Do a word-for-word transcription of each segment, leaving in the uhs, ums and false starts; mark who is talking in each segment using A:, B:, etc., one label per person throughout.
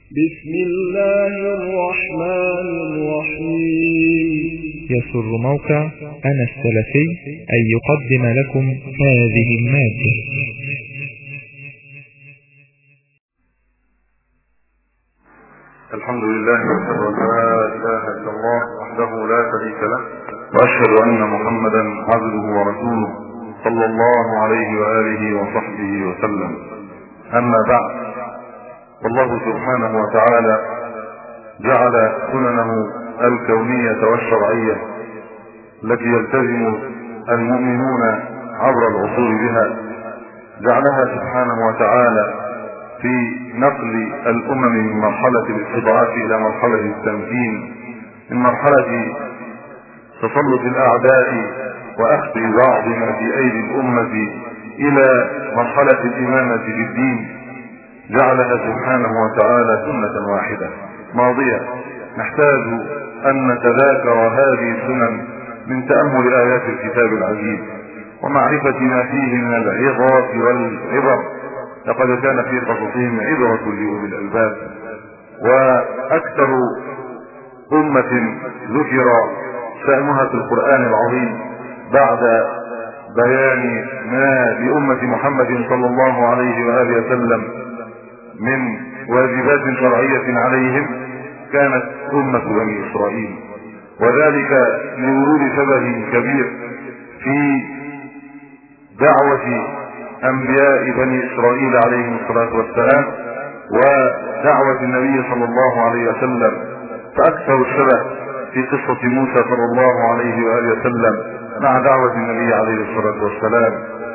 A: بسم الله الرحمن الرحيم.
B: يسر موقع أنا السلفي أن يقدم لكم هذه المادة.
C: الحمد لله وأشهد أن لا إله إلا الله وحده لا شريك له، وأشهد أن محمدا عبده ورسوله صلى الله عليه وآله وصحبه وسلم. أما بعد، والله سبحانه وتعالى جعل سننه الكونية والشرعية التي يلتزم المؤمنون عبر العصور بها، جعلها سبحانه وتعالى في نقل الأمم من مرحلة الاستضعاف إلى مرحلة التمكين، من مرحلة تسلط الأعداء وأخذ بعض ما في أيدي الأمة إلى مرحلة الإمامة في الدين. جعلها سبحانه وتعالى سنة واحدة ماضية. نحتاج أن نتذاكر هذه السنن من تأمل آيات الكتاب العزيز ومعرفة ما فيه من العظات والعبر، لقد كان في قصصهم عبرة لأولي الألباب. وأكثر أمة ذكر شأنها في القرآن العظيم بعد بيان ما لأمة محمد صلى الله عليه وآله وسلم من واجبات شرعية عليهم كانت أمة بني إسرائيل، وذلك لورود شبه كبير في دعوة أنبياء بني إسرائيل عليهم الصلاة والسلام ودعوة النبي صلى الله عليه وسلم. فأكثر الشبه في قصة موسى صلى الله عليه وآله وسلم مع دعوة النبي عليه الصلاة والسلام،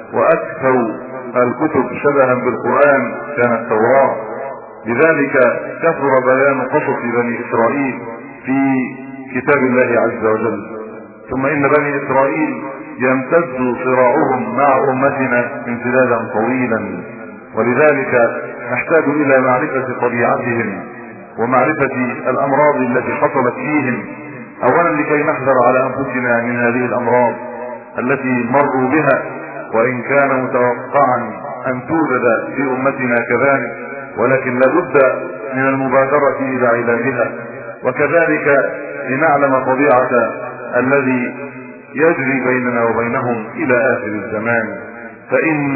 C: وأكثر الكتب شبها بالقرآن كانت التوراة. لذلك كثر بيان قصص بني إسرائيل في كتاب الله عز وجل. ثم إن بني إسرائيل يمتد صراعهم مع أمتنا امتدادا طويلا، ولذلك نحتاج إلى معرفة طبيعتهم ومعرفة الأمراض التي حصلت فيهم، أولا لكي نحذر على أنفسنا من هذه الأمراض التي مروا بها، وإن كان متوقعا أن توجد في أمتنا كذلك، ولكن لابد من المبادرة إلى علاجها. وكذلك لنعلم طبيعة الذي يجري بيننا وبينهم إلى آخر الزمان، فإن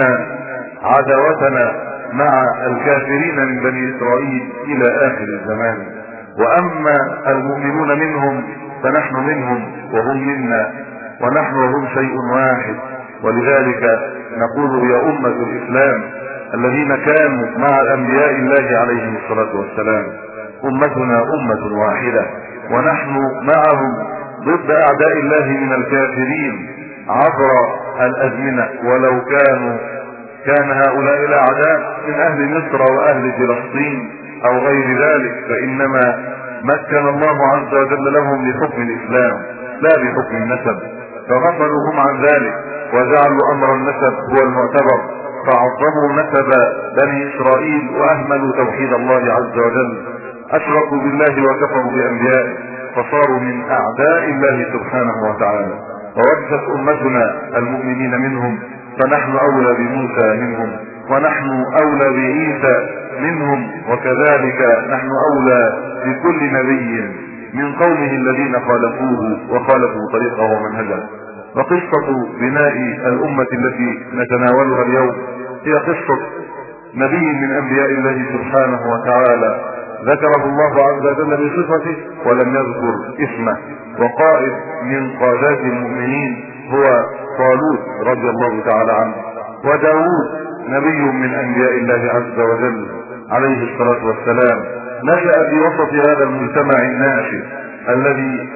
C: عداوتنا مع الكافرين من بني إسرائيل إلى آخر الزمان. وأما المؤمنون منهم فنحن منهم وهم منا، ونحن وهم شيء واحد. ولذلك نقول يا أمة الإسلام الذين كانوا مع الأنبياء الله عليهم الصلاة والسلام، أمتنا أمة واحدة، ونحن معهم ضد أعداء الله من الكافرين عبر الأزمنة. ولو كانوا كان هؤلاء الأعداء من أهل مصر وأهل فلسطين أو غير ذلك، فإنما مكن الله عز وجل لهم بحكم الإسلام لا بحكم النسب، فغفلوا هم عن ذلك وجعلوا أمر النسب هو المعتبر، فعظموا نسب بني إسرائيل وأهملوا توحيد الله عز وجل، أشركوا بالله وكفروا بأنبيائه، فصاروا من أعداء الله سبحانه وتعالى. ووجدت أمتنا المؤمنين منهم، فنحن أولى بموسى منهم، ونحن أولى بعيسى منهم، وكذلك نحن أولى بكل نبي من قومه الذين خالفوه وخالفوا طريقه ومنهجه. وقصة بناء الأمة التي نتناولها اليوم هي قصة نبي من أنبياء الله سبحانه وتعالى ذكره الله عز وجل بصفته ولم يذكر اسمه، وقائد من قادات المؤمنين هو طالوت رضي الله تعالى عنه. وداود نبي من أنبياء الله عز وجل عليه الصلاة والسلام، نشأ في وسط هذا المجتمع الناشئ الذي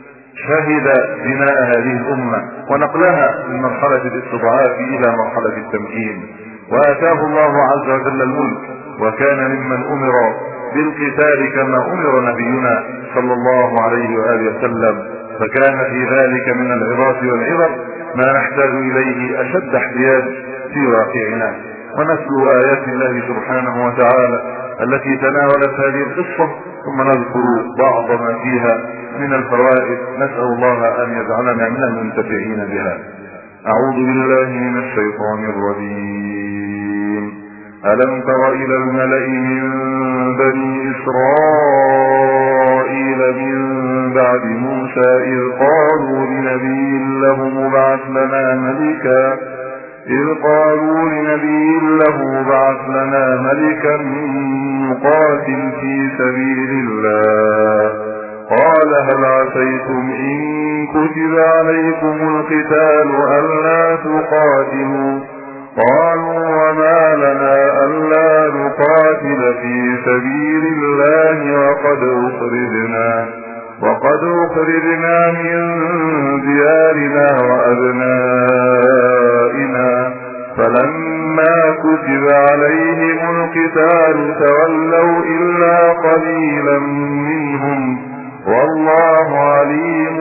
C: شهد بناء هذه الأمة ونقلها من مرحلة الاستضعاف إلى مرحلة التمكين، وآتاه الله عز وجل الملك، وكان ممن أمر بالقتال كما أمر نبينا صلى الله عليه وآله وسلم. فكان في ذلك من العظات والعبر ما نحتاج إليه أشد احتياج في واقعنا. ونتلو آيات الله سبحانه وتعالى التي تناولت هذه القصة، ثم نذكر بعض ما فيها من الفوائد، نسأل الله أن يجعلنا من المنتفعين بها. أعوذ بالله من الشيطان الرجيم. ألم تر إلى الملأ من بني إسرائيل من بعد موسى إذ قالوا لنبي له ابعث لنا ملكا إذ قالوا لنبي له ابعث لنا ملكا نقاتل في سبيل الله قال هل عسيتم إن كتب عليكم القتال ألا تقاتلوا قالوا وما لنا ألا نقاتل في سبيل الله وقد أخرجنا وقد أخرجنا من ديارنا وأبنائنا فلما كتب عليهم القتال تولوا إلا قليلا منهم والله عليم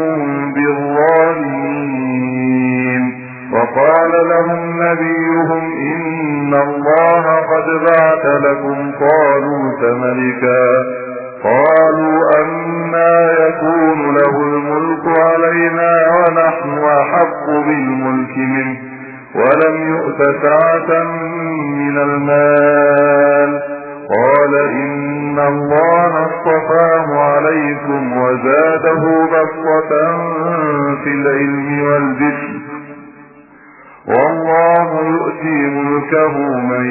C: بالظالمين وقال لهم نبيهم إن الله قد بعث لكم طالوت ملكا قالوا أنى يكون له الملك علينا ونحن أحق بالملك منه ولم يؤت سعة من المال قال إن الله اصطفاه عليكم وزاده بسطة في العلم والجسم والله يؤتي ملكه من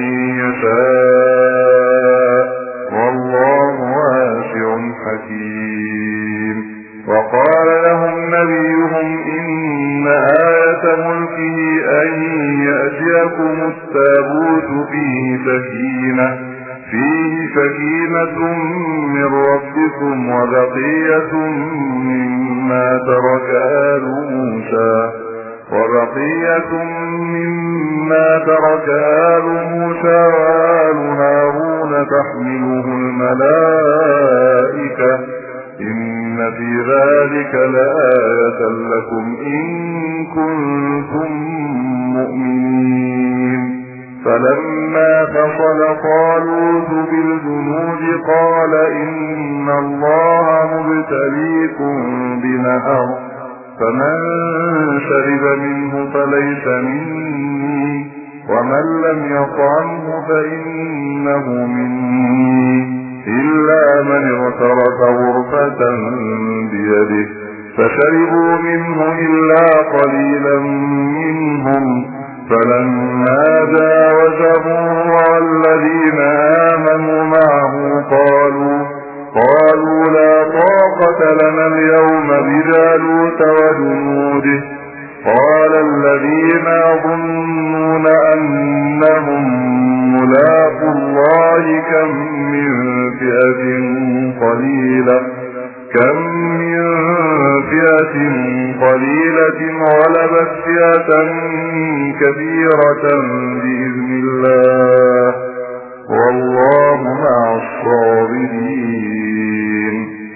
C: يشاء والله واسع حكيم وقال لهم نبيهم إن آية ملكه أن يأتيكم التابوت فيه سكينة فيه سكينة من ربكم وبقية مما ترك آل موسى وبقية مما ترك آل موسى وآل هارون تحمله الملائكة إن في ذلك لآية لكم إن كنتم مؤمنين فلما فصل طالوت بالجنود قال إن الله مبتليكم بنهر فمن شرب منه فليس مني ومن لم يطعمه فإنه مني إلا من اغترف غرفة بيده فشربوا منه إلا قليلا منهم فلما جاوزه والذين آمنوا معه قالوا قالوا لا طاقة لنا اليوم بجالوت وجنوده قال الذين يظنون أنهم ملاقو الله كم من فئة قليلة كم من فئة قليلة غلبت فئة كثيرة بإذن الله والله مع الصابرين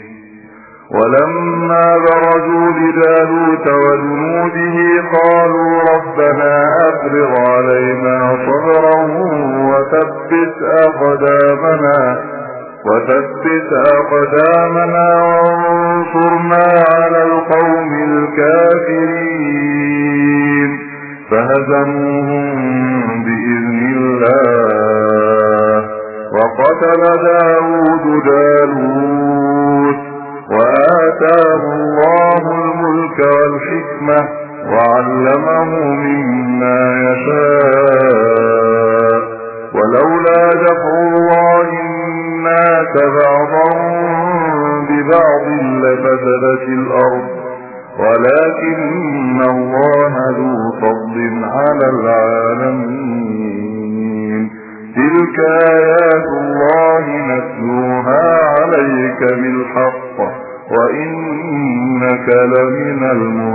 C: ولما برزوا لجالوت وجنوده قالوا ربنا أفرغ علينا صبرا وثبت أقدامنا وثبت أقدامنا وانصرنا على القوم الكافرين فهزموهم بإذن الله وقتل داود جالوت وآتاه الله الملك والحكمة وعلمه مما يشاء ولولا دفع الله الناس بعضهم ببعض لفسدت الأرض ولكن الله ذو فضل على العالمين تلك آيات الله نتلوها عليك بالحق وإنك لمن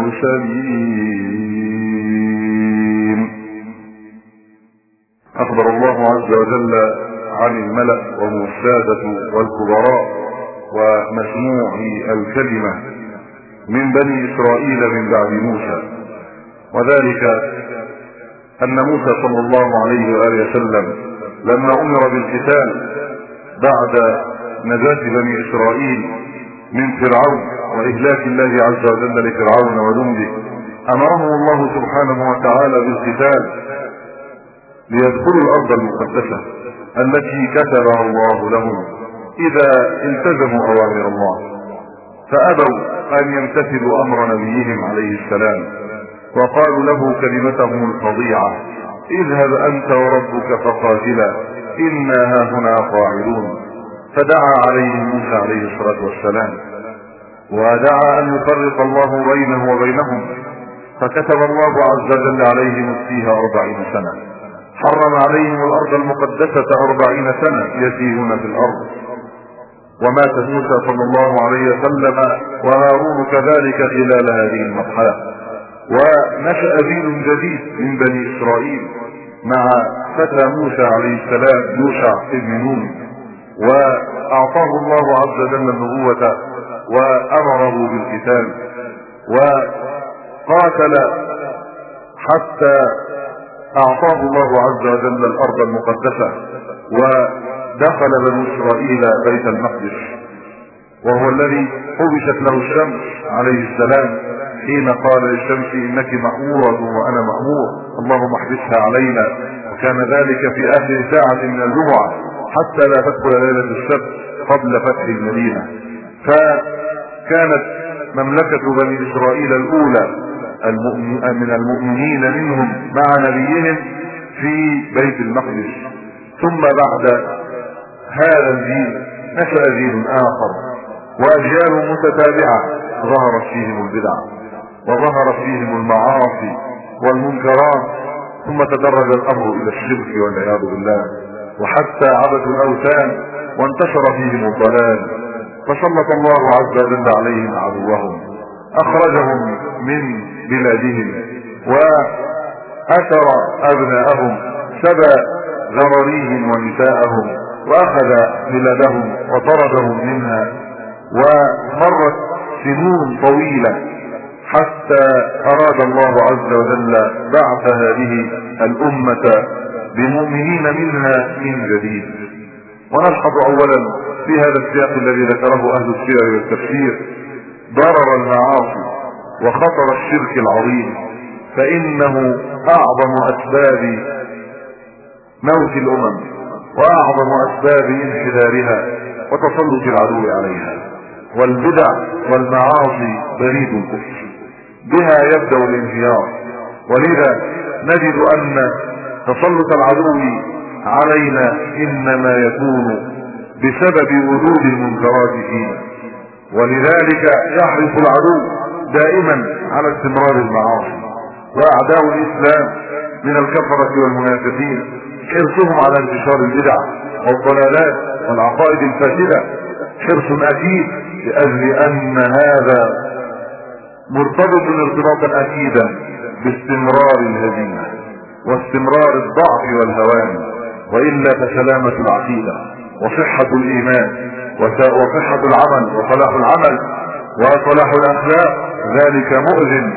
C: المرسلين. أخبر الله عز وجل عن الملأ وهم السادة والكبراء ومسموعي الكلمة من بني إسرائيل من بعد موسى، وذلك أن موسى صلى الله عليه وآله وسلم لما أمر بالقتال بعد نجاة بني إسرائيل من فرعون وإهلاك الله عز وجل لفرعون وجنده أمرهم الله سبحانه وتعالى بالقتال ليدخلوا الأرض المقدسة التي كتبها الله لهم إذا التزموا أوامر الله، فأبوا أن يمتثلوا أمر نبيهم عليه السلام، وقالوا له كلمتهم الفظيعة: اذهب أنت وربك فقاتلا إنا هاهنا قاعدون. فدعا عليهم موسى عليه الصلاة والسلام، ودعا أن يفرق الله بينه وبينهم، فكتب الله عز وجل عليهم فيها أربعين سنة، حرم عليهم الأرض المقدسة أربعين سنة يسيرون في الأرض. ومات موسى صلى الله عليه وسلم وهارون كذلك خلال هذه المرحلة، ونشأ جيل جديد من بني إسرائيل مع فتى موسى عليه السلام يوشع ابن نون، وأعطاه الله عز وجل النبوة وأمره بالقتال وقاتل حتى أعطاه الله عز وجل الأرض المقدسة، ودخل بنو إسرائيل بيت المقدس، وهو الذي حبست له الشمس عليه السلام حين قال للشمس إنك مأمورة وأنا مأمور اللهم احبسها علينا، وكان ذلك في آخر ساعة من الجمعة حتى لا تدخل ليلة السبت قبل فتح المدينة. فكانت مملكة بني إسرائيل الأولى من المؤمنين منهم مع نبيهم في بيت المقدس، ثم بعد هذا الجيل نشأ جيل آخر وأجيال متتابعة ظهرت فيهم البدع وظهرت فيهم المعاصي والمنكرات، ثم تدرج الأمر إلى الشرك والعياذ بالله، وحتى عبدوا الأوثان وانتشر فيهم الضلال، فسلط الله عز وجل عليهم عدوهم، أخرجهم من بلادهم وأسر أبناءهم، سبى ذراريهم ونساءهم، وأخذ بلادهم وطردهم منها. ومرت سنون طويلة حتى أراد الله عز وجل بعث هذه الأمة بمؤمنين منها من جديد. ونلحظ أولا في هذا السياق الذي ذكره أهل السير والتفسير ضرر المعاصي وخطر الشرك العظيم، فإنه أعظم أسباب موت الأمم وأعظم أسباب انحدارها وتسلط العدو عليها. والبدع والمعاصي بريد الكفر، بها يبدأ الانهيار، ولذا نجد أن تسلط العدو علينا إنما يكون بسبب وجود المنكرات فينا، ولذلك يحرص العدو دائما على استمرار المعاصي. وأعداء الإسلام من الكفرة والمنافقين حرصهم على انتشار البدع والضلالات والعقائد الفاسدة حرص أكيد، لأجل أن هذا مرتبط ارتباطا أكيدا باستمرار الهزيمة واستمرار الضعف والهوان، وإلا فسلامة العقيدة وصحة الإيمان وصحة العمل وصلاح العمل وصلاح الأخلاق ذلك مؤذن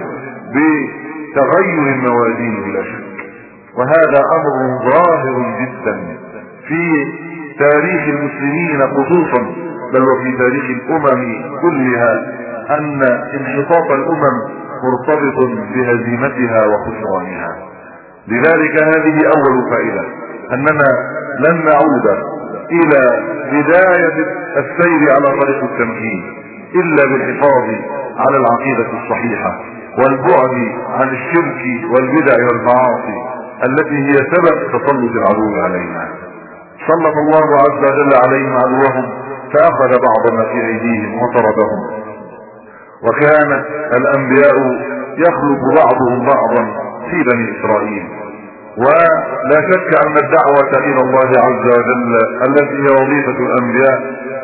C: بتغير الموازين بلا شك. وهذا أمر ظاهر جدا في تاريخ المسلمين خصوصا، بل وفي تاريخ الأمم كلها، أن انحطاط الأمم مرتبط بهزيمتها وخسرانها. لذلك هذه أول فائدة، أننا لن نعود إلى بداية السير على طريق التمكين إلا بالحفاظ على العقيدة الصحيحة والبعد عن الشرك والبدع والمعاصي التي هي سبب تسلط العدو علينا. سلط الله عز وجل عليهم عدوهم فأخذ بعض ما في أيديهم وطردهم، وكان الأنبياء يخلق بعضهم بعضا في بني إسرائيل. ولا شك أن الدعوة إلى الله عز وجل التي هي وظيفة الأنبياء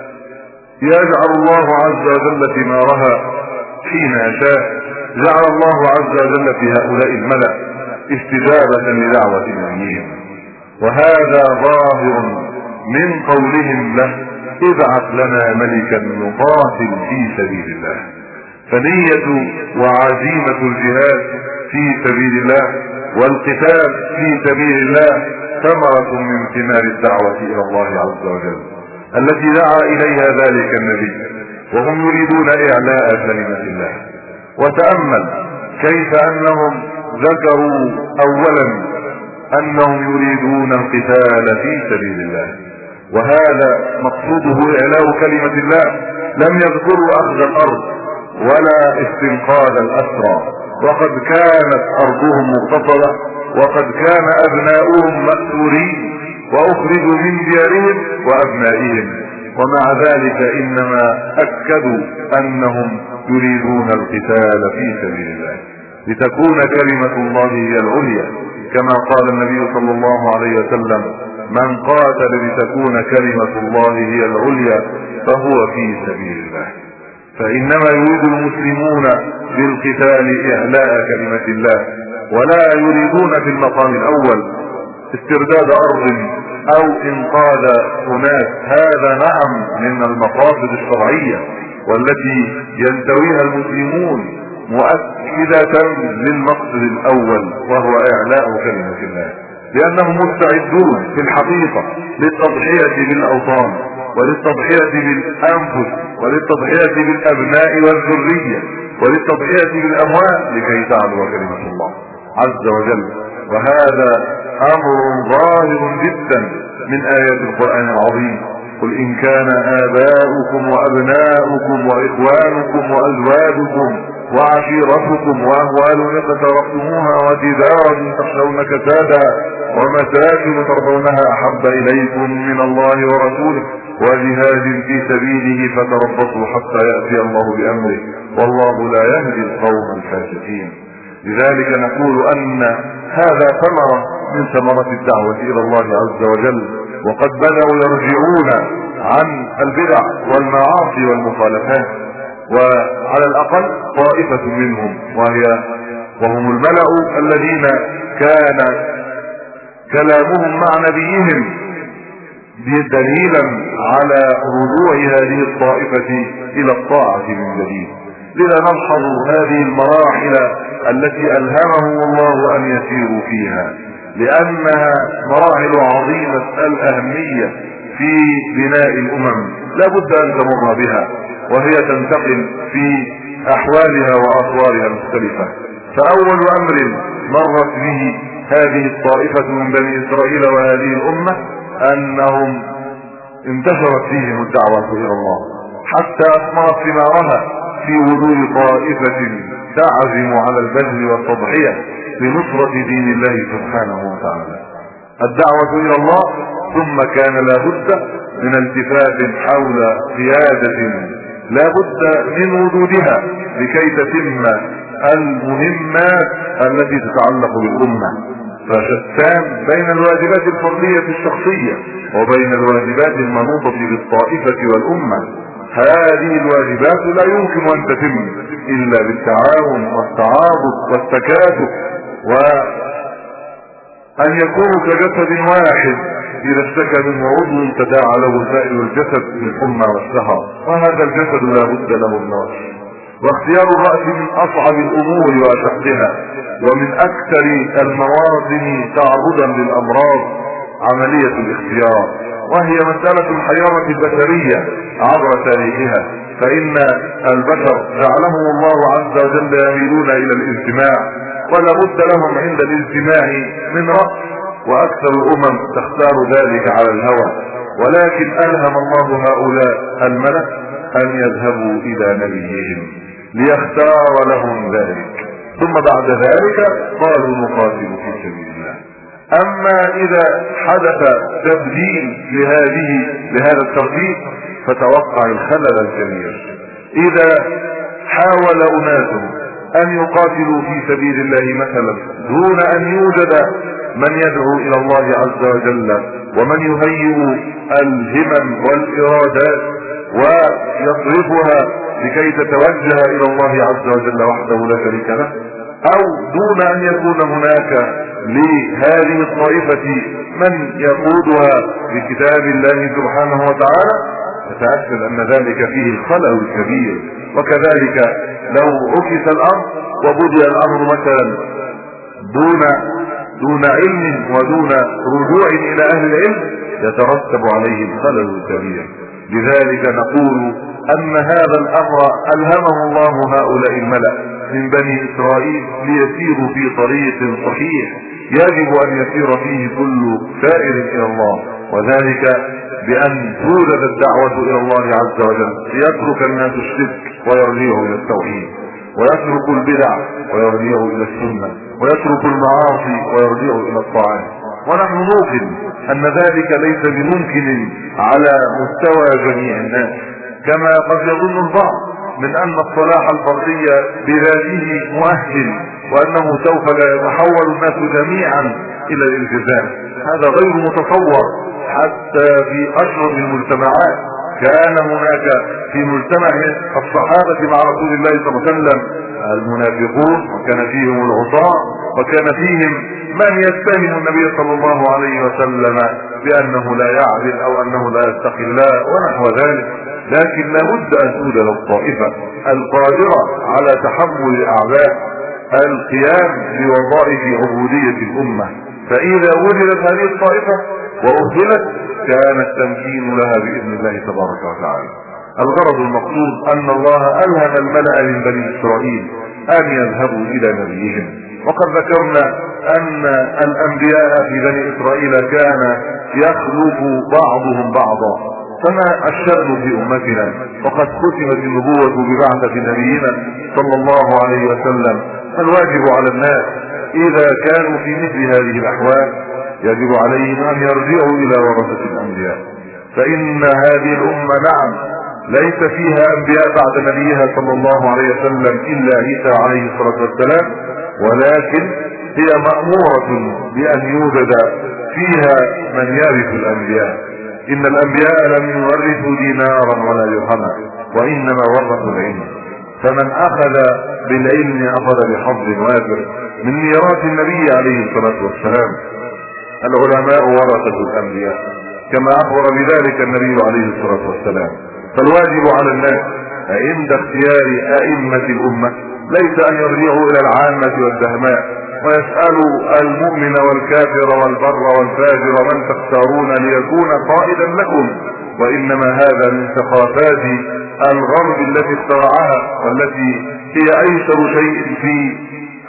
C: يجعل الله عز وجل ثمارها حين يشاء. جعل الله عز وجل في هؤلاء الملأ استجابة لدعوة نبيهم، وهذا ظاهر من قولهم له ابعث لنا ملكا نقاتل في سبيل الله. فنية وعزيمة الجهاد في سبيل الله والقتال في سبيل الله ثمرة من ثمار الدعوة إلى الله عز وجل التي دعا إليها ذلك النبي، وهم يريدون إعلاء كلمة الله. وتأمل كيف أنهم ذكروا أولا أنهم يريدون القتال في سبيل الله، وهذا مقصوده إعلاء كلمة الله. لم يذكروا أخذ الأرض ولا استنقاذ الأسرى، وقد كانت أرضهم مغتصبة، وقد كان أبناؤهم مأسورين وأخرجوا من ديارهم وأبنائهم، ومع ذلك إنما أكدوا أنهم يريدون القتال في سبيل الله لتكون كلمة الله هي العليا، كما قال النبي صلى الله عليه وسلم: من قاتل لتكون كلمة الله هي العليا فهو في سبيل الله. فإنما يريد المسلمون بالقتال إعلاء كلمة الله، ولا يريدون في المقام الأول استرداد أرض أو إنقاذ أناس. هذا نعم من المقاصد الشرعية والتي ينتويها المسلمون مؤكدة للمقصد الأول، وهو إعلاء كلمة الله، لأنهم مستعدون في الحقيقة للتضحية بالأوطان وللتضحية بالأنفس وللتضحية بالأبناء والذرية وللتضحية بالأموال لكي تعلو كلمة الله عز وجل. وهذا أمر ظاهر جدا من آيات القرآن العظيم: قل إن كان آباؤكم وأبناؤكم وإخوانكم وأزواجكم وعشيرتكم وأموال اقترفتموها وتجارة تخشون كسادها ومساكن ترضونها أحب إليكم من الله ورسوله وجهاد في سبيله فتربصوا حتى يأتي الله بأمره والله لا يهدي القوم الفاسقين. لذلك نقول أن هذا ثمرة من ثمرات الدعوة إلى الله عز وجل، وقد بدأوا يرجعون عن البدع والمعاصي والمخالفات، وعلى الأقل طائفة منهم وهي وهم الملأ الذين كان كلامهم مع نبيهم دليلا على رجوع هذه الطائفة إلى الطاعة من جديد. لذا نلحظ هذه المراحل التي ألهمهم الله أن يسيروا فيها، لأنها مراحل عظيمة الأهمية في بناء الأمم لا بد أن تمر بها، وهي تنتقل في أحوالها وأطوارها المختلفة. فأول أمر مرت به هذه الطائفة من بني إسرائيل وهذه الأمة أنهم انتشرت فيهم الدعوة إلى الله حتى أثمرت ثمارها في وجود طائفة تعزم على البذل والتضحية لنصرة دين الله سبحانه وتعالى. الدعوة إلى الله، ثم كان لا بد من التفات حول قيادة لا بد من وجودها لكي تتم المهمات التي تتعلق بالأمة. فشتان بين الواجبات الفردية الشخصية وبين الواجبات المنوطة بالطائفة والأمة. هذه الواجبات لا يمكن أن تتم إلا بالتعاون والتعاضد والتكاتف، وأن يكونوا كجسد واحد إذا اشتكى منه عضو تداعى له سائر الجسد بالحمى والسهر، وهذا الجسد لا بد له من نوع. واختيار الرأس من أصعب الأمور وأشقها ومن أكثر المواطن تعرضا للأمراض عملية الاختيار، وهي مسألة الحيرة البشرية عبر تاريخها. فإن البشر جعلهم الله عز وجل يميلون إلى الاجتماع، ولا بد لهم عند الاجتماع من رأس، وأكثر الأمم تختار ذلك على الهوى. ولكن ألهم الله هؤلاء الملك أن يذهبوا إلى نبيهم ليختار لهم ذلك، ثم بعد ذلك قالوا نقاتل في سبيل الله. أما إذا حدث تبديل لهذه لهذا الترتيب فتوقع الخلل الكبير. إذا حاول أناس أن يقاتلوا في سبيل الله مثلا دون أن يوجد من يدعو إلى الله عز وجل ومن يهيئ الهمم والإرادات ويصرفها لكي تتوجه إلى الله عز وجل وحده لا شريك له، أو دون أن يكون هناك لهذه الطائفة من يقودها بكتاب الله سبحانه وتعالى، فتأكد أن ذلك فيه الخلل الكبير. وكذلك لو عكس الأمر وبدأ الأمر مثلا دون دون علم ودون رجوع إلى أهل العلم يترتب عليه الخلل الكبير. لذلك نقول أن هذا الأمر ألهمه الله هؤلاء الملأ من بني إسرائيل ليسيروا في طريق صحيح يجب أن يسير فيه كل سائر إلى الله، وذلك بأن توجد الدعوة إلى الله عز وجل ليترك الناس الشرك ويرجعوا إلى التوحيد، ويترك البدع ويرجعوا إلى السنة، ويترك المعاصي ويرجعوا إلى الطاعات. ونحن نوقن أن ذلك ليس بممكن على مستوى جميع الناس، كما قد يظن البعض من أن الصلاح الفردي بذاته مؤهل، وأنه سوف لا يتحول الناس جميعا إلى الالتزام. هذا غير متصور حتى في أشرف المجتمعات. كان هناك في مجتمع الصحابة مع رسول الله صلى الله عليه وسلم المنافقون، وكان فيهم العصاة، وكان فيهم من يتهم النبي صلى الله عليه وسلم بأنه لا يعدل أو أنه لا يتقي الله ونحو ذلك. لكن لابد أن توجد الطائفة القادرة على تحمل الأعباء، القيام بوظائف عبودية الأمة. فإذا وجدت هذه الطائفة وأهلت كان التمكين لها بإذن الله تبارك وتعالى. الغرض المقصود أن الله ألهم الملأ من بني إسرائيل أن يذهبوا إلى نبيهم. وقد ذكرنا أن الأنبياء في بني إسرائيل كان يخلف بعضهم بعضا، فما الشأن في أمتنا؟ وقد ختمت النبوة ببعثة نبينا صلى الله عليه وسلم. الواجب على الناس إذا كانوا في مثل هذه الأحوال يجب عليهم أن يرجعوا إلى ورثة الأنبياء، فإن هذه الأمة نعم ليس فيها أنبياء بعد نبيها صلى الله عليه وسلم إلا عيسى عليه الصلاة والسلام، ولكن هي مأمورة بأن يوجد فيها من يرث الأنبياء. إن الأنبياء لم يورثوا دينارا ولا درهما، وإنما ورثوا العلم. فمن أخذ بالعلم أخذ بحظ وافر من ميراث النبي عليه الصلاة والسلام. العلماء ورثة الأنبياء كما أخبر بذلك النبي عليه الصلاة والسلام. فالواجب على الناس عند اختيار أئمة الأمة ليس أن يرجعوا إلى العامة والدهماء ويسألوا المؤمن والكافر والبر والفاجر من تختارون ليكون قائدا لكم، وإنما هذا من ثقافات الغرب التي اخترعها، والتي هي أيسر شيء في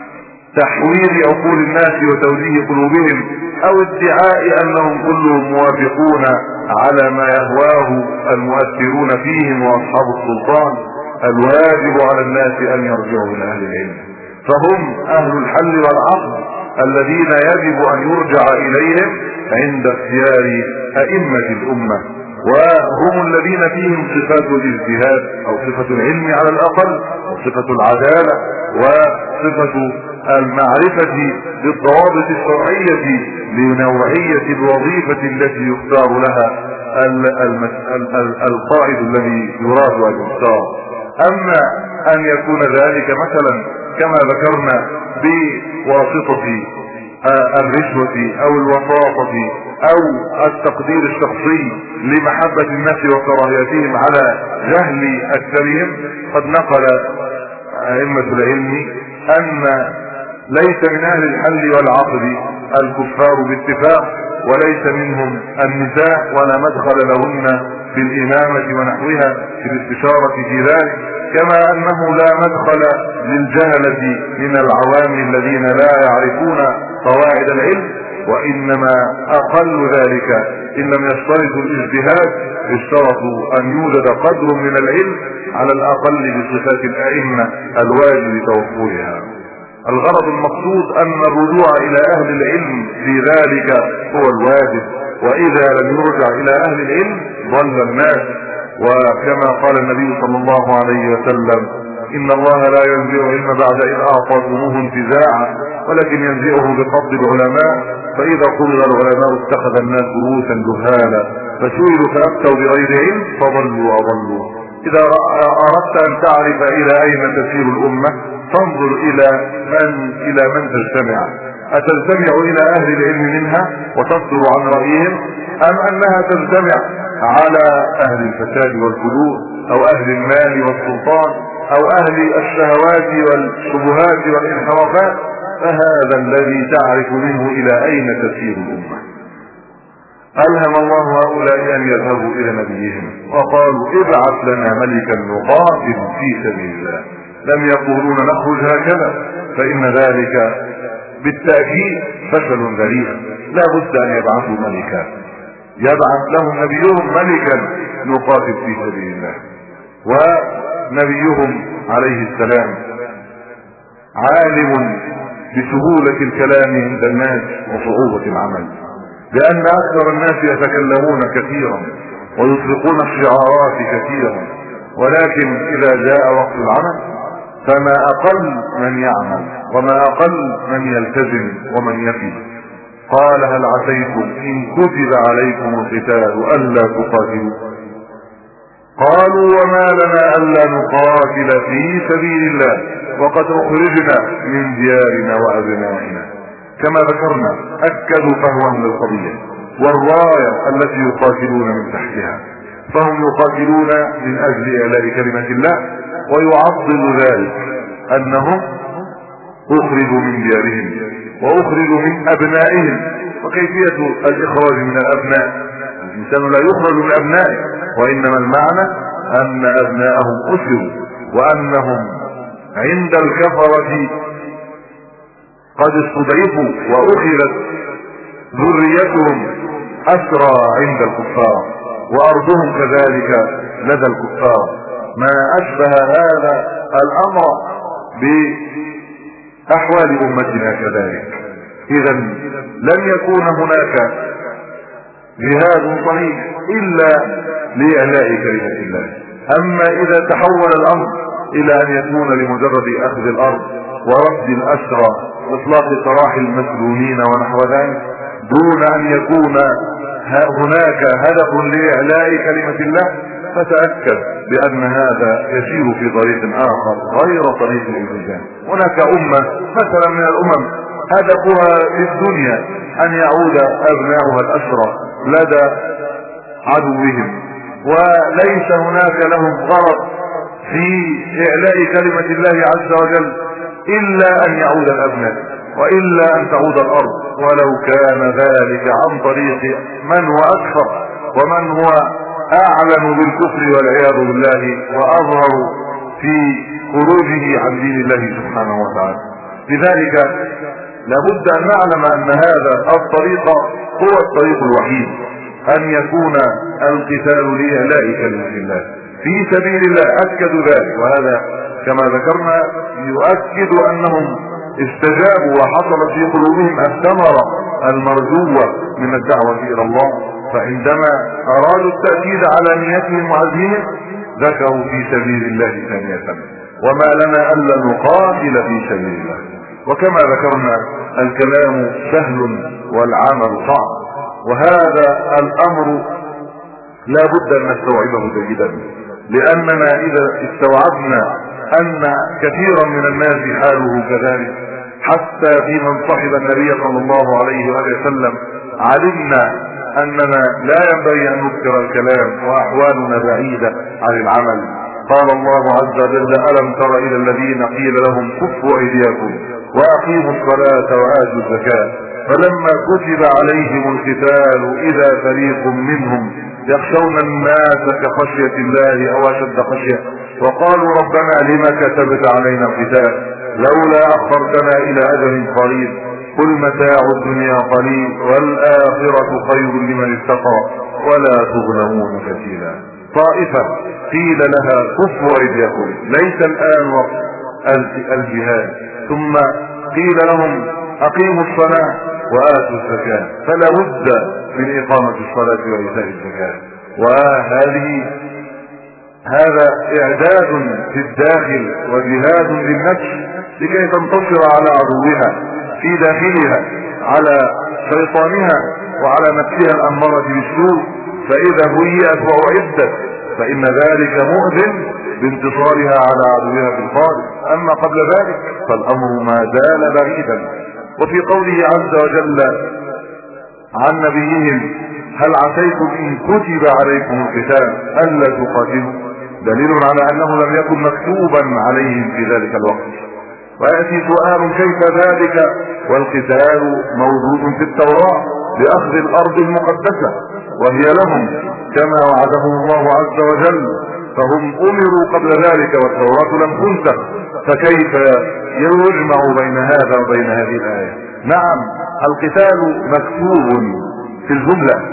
C: تحويل عقول الناس وتوجيه قلوبهم، أو ادعاء أنهم كلهم موافقون على ما يهواه المؤثرون فيهم وأصحاب السلطان. الواجب على الناس أن يرجعوا إلى أهل العلم، فهم أهل الحل والعقد الذين يجب أن يرجع إليهم عند اختيار أئمة الأمة، وهم الذين فيهم صفات الاجتهاد أو صفة العلم على الأقل، وصفة العدالة، وصفة المعرفة بالضوابط الشرعية لنوعية الوظيفة التي يختار لها القائد الذي يراد أن يختار. أما أن يكون ذلك مثلا كما ذكرنا بواسطة الرشوة أو الوساطة أو التقدير الشخصي لمحبة الناس وكراهيتهم على جهل أكثرهم، قد نقل أئمة العلم أن ليس من أهل الحل والعقد الكفار باتفاق، وليس منهم النساء ولا مدخل لهن في الإمامة ونحوها في الاستشارة في ذلك، كما أنه لا مدخل للجهلة من العوام الذين لا يعرفون قواعد العلم، وإنما أقل ذلك إن لم يشترطوا الاجتهاد اشترطوا أن يوجد قدر من العلم على الأقل بصفات الأئمة الواجب توفرها. الغرض المقصود أن الرجوع إلى أهل العلم في ذلك هو الواجب، وإذا لم يرجع إلى أهل العلم ضل الناس. وكما قال النبي صلى الله عليه وسلم: إن الله لا ينزع علم بعد إذ أعطاكموه انتزاعا، ولكن ينزعه بقبض العلماء، فإذا قبض العلماء اتخذ الناس رؤوسا جهالا فسئلوا فأفتوا بغير علم فضلوا وأضلوا. إذا أردت أن تعرف إلى أين تسير الأمة فانظر إلى من إلى من تجتمع، أتجتمع إلى أهل العلم منها وتصدر عن رأيهم، أم أنها تجتمع على أهل الفساد والفجور أو أهل المال والسلطان أو أهل الشهوات والشبهات والانحرافات؟ فهذا الذي تعرف منه إلى أين تسير الأمة. ألهم الله هؤلاء أن يذهبوا إلى نبيهم وقالوا: ابعث لنا ملكا نقاتل في سبيل الله. لم يقولون نخرج هكذا، فإن ذلك بالتأكيد فشل ذريع. لا بد أن يبعثوا ملكا، يبعث لهم نبيهم ملكا يقاتل في سبيل الله. ونبيهم عليه السلام عالم بسهولة الكلام عند الناس وصعوبة العمل، لأن أكثر الناس يتكلمون كثيرا ويطلقون الشعارات كثيرا، ولكن إذا جاء وقت العمل فما أقل من يعمل وما أقل من يلتزم ومن يفي. قال هل عسيتم إن كتب عليكم القتال ألا تقاتلوا؟ قالوا وما لنا ألا نقاتل في سبيل الله وقد أخرجنا من ديارنا وأبنائنا. كما ذكرنا أكدوا فهوا للقضية والراية التي يقاتلون من تحتها، فهم يقاتلون من أجل إعلاء كلمة الله، ويعضل ذلك أنهم أخرجوا من ديارهم وأخرجوا من أبنائهم. وكيفية الإخراج من الأبناء؟ الإنسان لا يخرج من أبنائه، وإنما المعنى أن أبنائهم أسروا وأنهم عند الكفرة قد استضعفوا وأخذت ذريتهم أسرى عند الكفار وأرضهم كذلك لدى الكفار. ما أشبه هذا الأمر بأحوال أمتنا كذلك. إذا لن يكون هناك جهاد صحيح إلا لإعلاء كلمة الله. أما إذا تحول الأمر إلى أن يكون لمجرد أخذ الأرض ورد الأسرى وإطلاق سراح المسلولين ونحو ذلك دون أن يكون هناك هدف لإعلاء كلمة الله، فتأكد بأن هذا يسير في طريق آخر غير طريق الإنسان. هناك أمة مثلا من الأمم هدفها في الدنيا أن يعود أبناؤها الأسرى لدى عدوهم، وليس هناك لهم غرض في إعلاء كلمة الله عز وجل إلا أن يعود الأبناء وإلا أن تعود الأرض، ولو كان ذلك عن طريق من هو أكثر ومن هو أعلن بالكفر والعياذ بالله وأظهر في خروجه عن دين الله سبحانه وتعالى. لذلك لابد أن نعلم أن هذا الطريق هو الطريق الوحيد، أن يكون القتال لإعلاء كلمة الله في سبيل الله. أكدوا ذلك، وهذا كما ذكرنا يؤكد أنهم استجابوا وحصل في قلوبهم الثمرة المرجوة من الدعوة إلى الله. فعندما أرادوا التأكيد على نيتهم وعزمهم ذكروا في سبيل الله ثانية، وما لنا ألا نقاتل في سبيل الله. وكما ذكرنا الكلام سهل والعمل صعب، وهذا الأمر لا بد أن نستوعبه جيدا، لأننا إذا استوعبنا أن كثيرا من الناس حاله كذلك، حتى في من صحب النبي صلى الله عليه وسلم علمنا أننا لا ينبغي أن نكثر الكلام وأحوالنا بعيدة عن العمل. قال الله عز وجل ألم تر إلى الذين قيل لهم كفوا أيديكم وأقيموا الصلاة وآتوا الزكاة فلما كتب عليهم القتال إذا فريق منهم يخشون الناس كخشية الله أو أشد خشية وقالوا ربنا لما كتبت علينا القتال لولا أخرتنا إلى أجل قريب قل متاع الدنيا قليل والآخرة خير لمن اتقى ولا تظلمون فتيلا. طائفة قيل لها كفوا أيديكم ليس الآن وقت الجهاد، ثم قيل لهم أقيموا الصلاة وآتوا الزكاة، فلا بد من إقامة الصلاة وإيتاء الزكاة. وهذه هذا إعداد في الداخل وجهاد للنفس لكي تنتصر على عدوها في داخلها على شيطانها وعلى نفسها الأمارة بالسوء، فإذا هيئت وأعدت فإن ذلك مؤذن بانتصارها على عدوها في الخارج. أما قبل ذلك فالأمر ما زال بعيدا. وفي قوله عز وجل عن نبيهم هل عسيتم إن كتب عليكم القتال ألا تقاتلوا دليل على أنه لم يكن مكتوبا عليهم في ذلك الوقت. ويأتي سؤال كيف ذلك والقتال موجود في التوراة لأخذ الأرض المقدسة وهي لهم كما وعدهم الله عز وجل، فهم أمروا قبل ذلك والتوراة لم تنسخ، فكيف يجمع بين هذا وبين هذه الآية؟ نعم القتال مكتوب في الجملة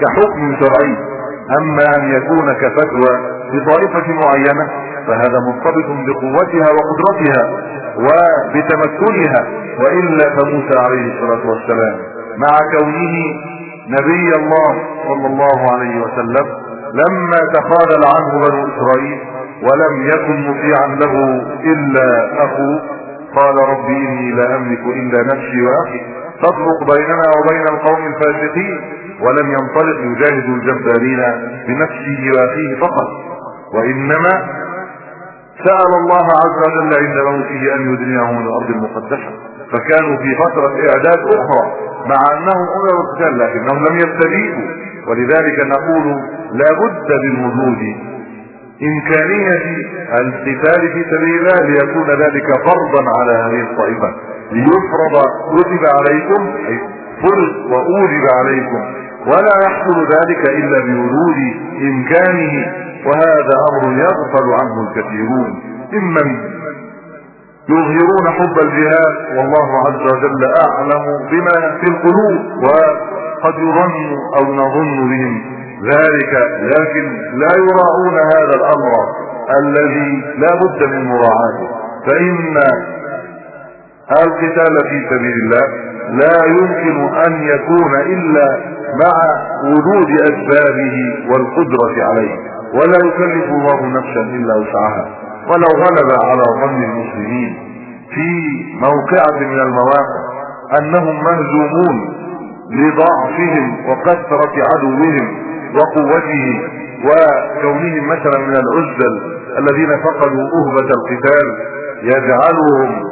C: كحكم شرعي. اما ان يكون كفتوى بطائفة معينة فهذا مرتبط بقوتها وقدرتها وبتمكنها، وإلا فموسى عليه الصلاة والسلام مع كونه نبي الله صلى الله عليه وسلم لما تخاذل عنه بنو إسرائيل ولم يكن مطيعا له إلا أخوه قال رب إني لا أملك إلا نفسي وأخي تفرق بيننا وبين القوم الفاسقين، ولم ينطلق يجاهد الجبارين بنفسه وأخيه فقط، وإنما سأل الله عز وجل عند موته أن يدنيه من الأرض المقدسة، فكانوا في فترة إعداد أخرى مع أنهم أمروا القتال لكنهم لم يبتدئوا. ولذلك نقول لا بد من وجود إمكانية القتال في سبيل الله ليكون ذلك فرضا على هذه الطائفة، ليفرض كتب عليكم أي فرض وأوجب عليكم، ولا يحصل ذلك إلا بوجود إمكانه، وهذا أمر يغفل عنه الكثيرون ممن يظهرون حب الجهاد والله عز وجل أعلم بما في القلوب، وقد يظن أو نظن بهم ذلك لكن لا يراعون هذا الأمر الذي لا بد من مراعاته. فإن القتال في سبيل الله لا يمكن أن يكون إلا مع وجود أسبابه والقدرة عليه، ولا يكلف الله نفسا إلا وسعها. ولو غلب على ظن المسلمين في موقعة من المواقع أنهم مهزومون لضعفهم وكثرة عدوهم وقوته وكونهم مثلا من العزل الذين فقدوا أهبة القتال يجعلهم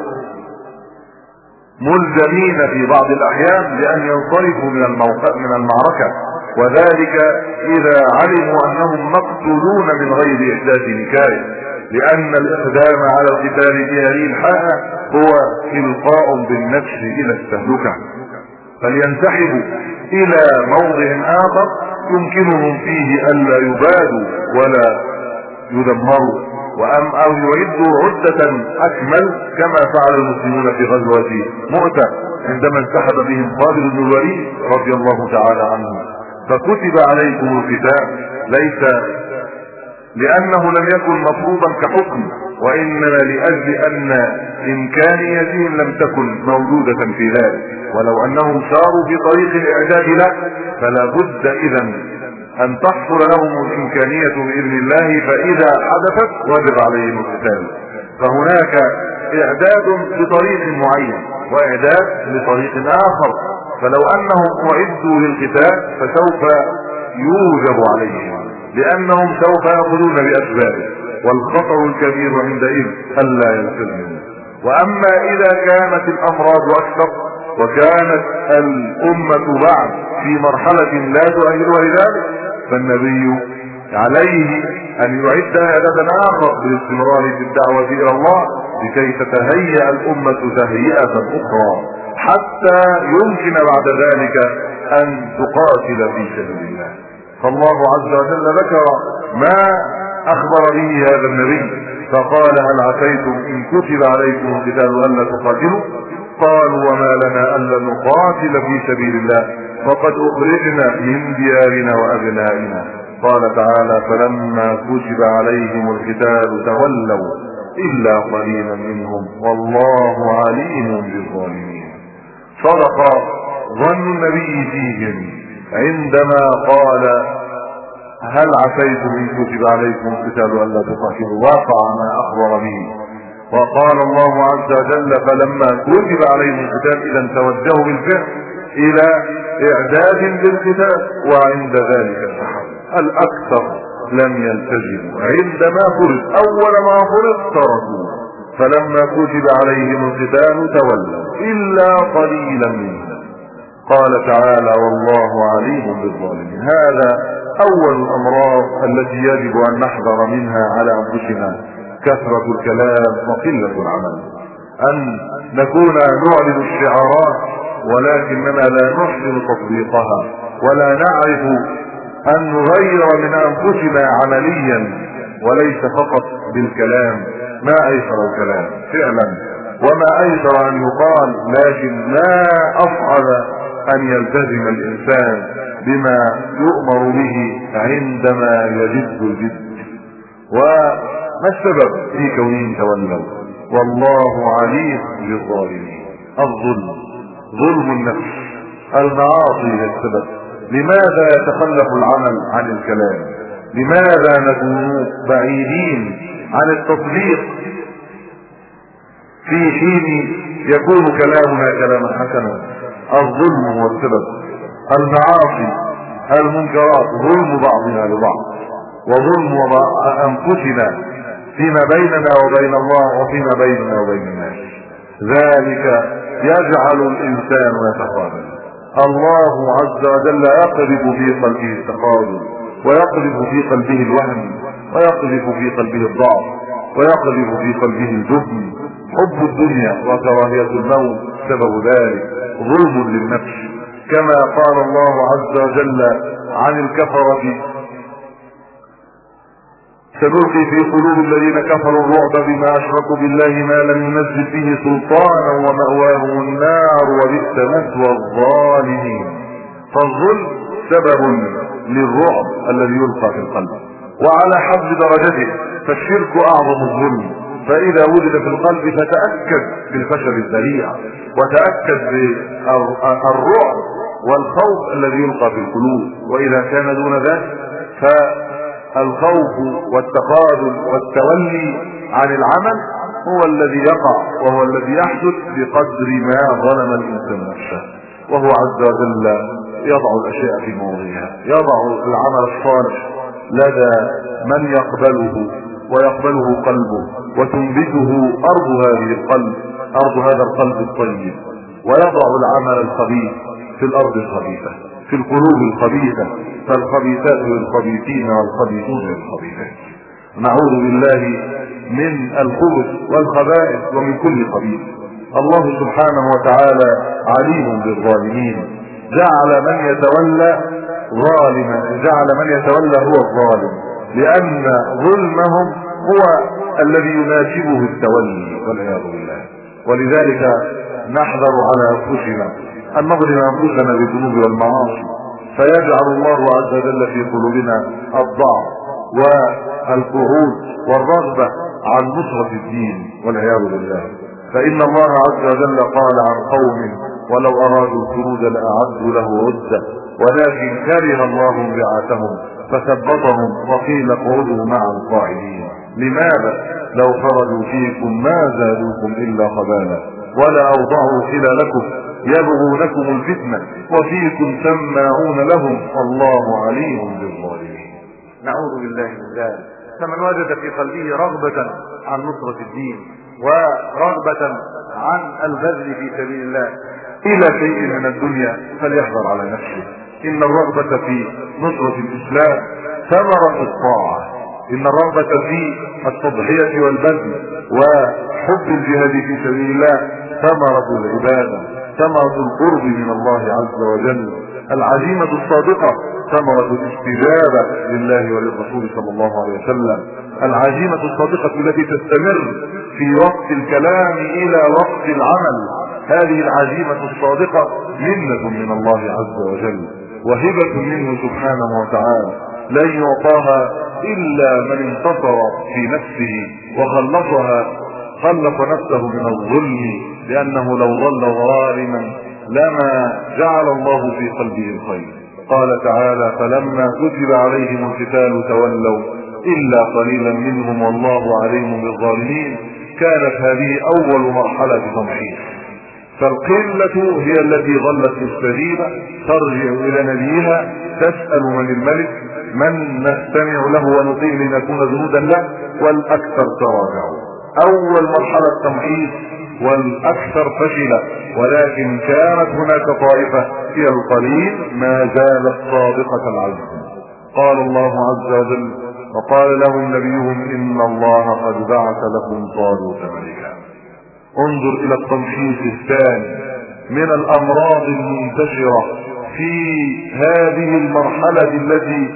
C: ملزمين في بعض الأحيان لأن ينصرفوا من الموقع من المعركة، وذلك إذا علموا أنهم مقتولون من غير إحداث نكاية، لأن الإقدام على القتال في هذه الحالة هو إلقاء بالنفس إلى التهلكة، فلينسحبوا إلى موضع آخر يمكنهم فيه ألا يبادوا ولا يدمروا، وأم أو يعدوا عدة أكمل كما فعل المسلمون في غزوة مؤتة عندما انسحب بهم خالد بن الوليد رضي الله تعالى عنه. فكتب عليكم القتال ليس لأنه لم يكن مفروضا كحكم، وإنما لأجل أن إمكانيتهم لم تكن موجودة في ذلك، ولو أنهم ساروا في طريق الإعداد له فلا بد إذن أن تحصل لهم الإمكانية بإذن الله، فإذا حدثت وجب عليهم القتال. فهناك إعداد بطريق معين وإعداد بطريق آخر، فلو أنهم أعدوا للقتال فسوف يوجب عليهم لأنهم سوف يأخذون بأسبابه، والخطر الكبير عندئذ ألا يلتزموا. وأما إذا كانت الأمراض أكثر وكانت الأمة بعد في مرحلة لا تؤهلها لذلك فالنبي عليه أن يعد إعدادا آخر بالاستمرار في الدعوة إلى الله لكي تتهيأ الأمة تهيئة أخرى حتى يمكن بعد ذلك أن تقاتل في سبيل الله. فالله عز وجل ذكر ما أخبر به هذا النبي فقال هل عسيتم إن كتب عليكم القتال ألا تقاتلوا؟ قالوا وما لنا ألا نقاتل في سبيل الله فقد أخرجنا من ديارنا وأبنائنا. قال تعالى فلما كتب عليهم القتال تولوا إلا قليلا منهم والله عليم بالظالمين. صدق ظن النبي فيهم عندما قال هل عسيتم إن كتب عليكم القتال ألا تقاتلوا، واقع ما أخبر به. وقال الله عز وجل فلما كتب عليهم القتال إذا توجهوا بالفعل إلى إعداد للقتال، وعند ذلك الصحابة الأكثر لم يلتزموا عندما فرض، أول ما فرض تركوا، فلما كتب عليهم القتال تولوا إلا قليلا منهم. قال تعالى والله عليم بالظالمين. هذا أول الأمراض التي يجب أن نحذر منها على أنفسنا، كثرة الكلام وقلة العمل، أن نكون نعلن الشعارات ولكننا لا نحسن تطبيقها، ولا نعرف أن نغير من أنفسنا عمليا وليس فقط بالكلام. ما أيسر الكلام فعلا وما أيسر أن يقال، لكن ما أصعب أن يلتزم الإنسان بما يؤمر به عندما يجد الجد. وما السبب في كونهم تولوا؟ والله عليم بالظالمين. الظلم، ظلم النفس، المعاصي هي السبب. لماذا يتخلف العمل عن الكلام؟ لماذا نكون بعيدين عن التطبيق في حين يكون كلامنا كلاما حسنا؟ الظلم هو السبب. المعاصي، المنكرات، ظلم بعضنا لبعض، وظلم انفسنا فيما بيننا وبين الله وفيما بيننا وبين الناس. ذلك يجعل الانسان يتخاذل. الله عز وجل يقذف في قلبه التخاذل، ويقذف في قلبه الوهن، ويقذف في قلبه الضعف، ويقذف في قلبه الجبن. حب الدنيا وكراهية الموت سبب ذلك ظلم للنفس، كما قال الله عز وجل عن الكفرة: سنلقي في قلوب الذين كفروا الرعب بما اشركوا بالله ما لم ينزل به سلطانا ومأواهم النار وبئس مثوى الظالمين. فالظلم سبب للرعب الذي يلقى في القلب، وعلى حسب درجته. فالشرك اعظم الظلم، فاذا وجد في القلب فتأكد بالفشل الذريع، وتأكد بالرعب والخوف الذي يلقى في القلوب. واذا كان دون ذلك فالخوف والتخاذل والتولي عن العمل هو الذي يقع، وهو الذي يحدث بقدر ما ظلم الانسان نفسه. وهو عز وجل يضع الاشياء في موضعها، يضع العمل الصالح لدى من يقبله ويقبله قلبه، وتنبته ارض هذه القلب، ارض هذا القلب الطيب، ويضع العمل الخبيث في الارض الخبيثة، في القلوب الخبيثة. فالخبيثات للخبيثين والخبيثون للخبيثات. نعوذ بالله من الخبث والخبائث ومن كل خبيث. الله سبحانه وتعالى عليم بالظالمين، جعل من يتولى ظالما، جعل من يتولى هو الظالم، لان ظلمهم هو الذي يناسبه التولي والعياذ بالله. ولذلك نحذر على انفسنا ان نظلم انفسنا بالذنوب والمعاصي، فيجعل الله عز وجل في قلوبنا الضعف والقعود والرغبة عن نصرة الدين والعياذ بالله. فإن الله عز وجل قال عن قوم: ولو أرادوا الخروج لأعدوا له عدة ولكن كره الله انبعاثهم فثبطهم وقيل اقعدوا مع القاعدين. لماذا؟ لو خرجوا فيكم ما زادوكم إلا خبالا ولا أوضعوا خلالكم يبغونكم الفتنة وفيكم سماعون لهم والله عليم بالظالمين. نعوذ بالله من ذلك. فمن وجد في قلبه رغبة عن نصرة الدين ورغبة عن البذل في سبيل الله إلى شيء من الدنيا فليحذر على نفسه. إن الرغبة في نصرة الإسلام ثمرة الطاعة، إن الرغبة في التضحية والبذل وحب الجهاد في سبيل الله ثمرة العبادة، ثمرة القرب من الله عز وجل. العزيمة الصادقة ثمرة الاستجابة لله وللرسول صلى الله عليه وسلم. العزيمة الصادقة التي تستمر في وقت الكلام إلى وقت العمل، هذه العزيمة الصادقة منة من الله عز وجل وهبة منه سبحانه وتعالى، لن يعطاها إلا من انتصر في نفسه وخلصها، خلص نفسه من الظلم، لأنه لو ظل ظالما لما جعل الله في قلبه الخير. قال تعالى: فلما كتب عليهم القتال تولوا إلا قليلا منهم والله عليم بالظالمين. كانت هذه أول مرحلة تمحيص، فالقلة هي التي ظلت مستجيبة ترجع إلى نبيها تسأل من الملك، من نستمع له ونطيع لنكون جنودا له، والأكثر تراجعوا. أول مرحلة تمحيص والأكثر فشل، ولكن كانت هناك طائفة هي القليل ما زالت صادقة العزم. قال الله عز وجل: وقال لهم نبيهم إن الله قد بعث لكم طالوت ملكا. انظر إلى التمحيص الثاني من الأمراض المنتشرة في هذه المرحلة التي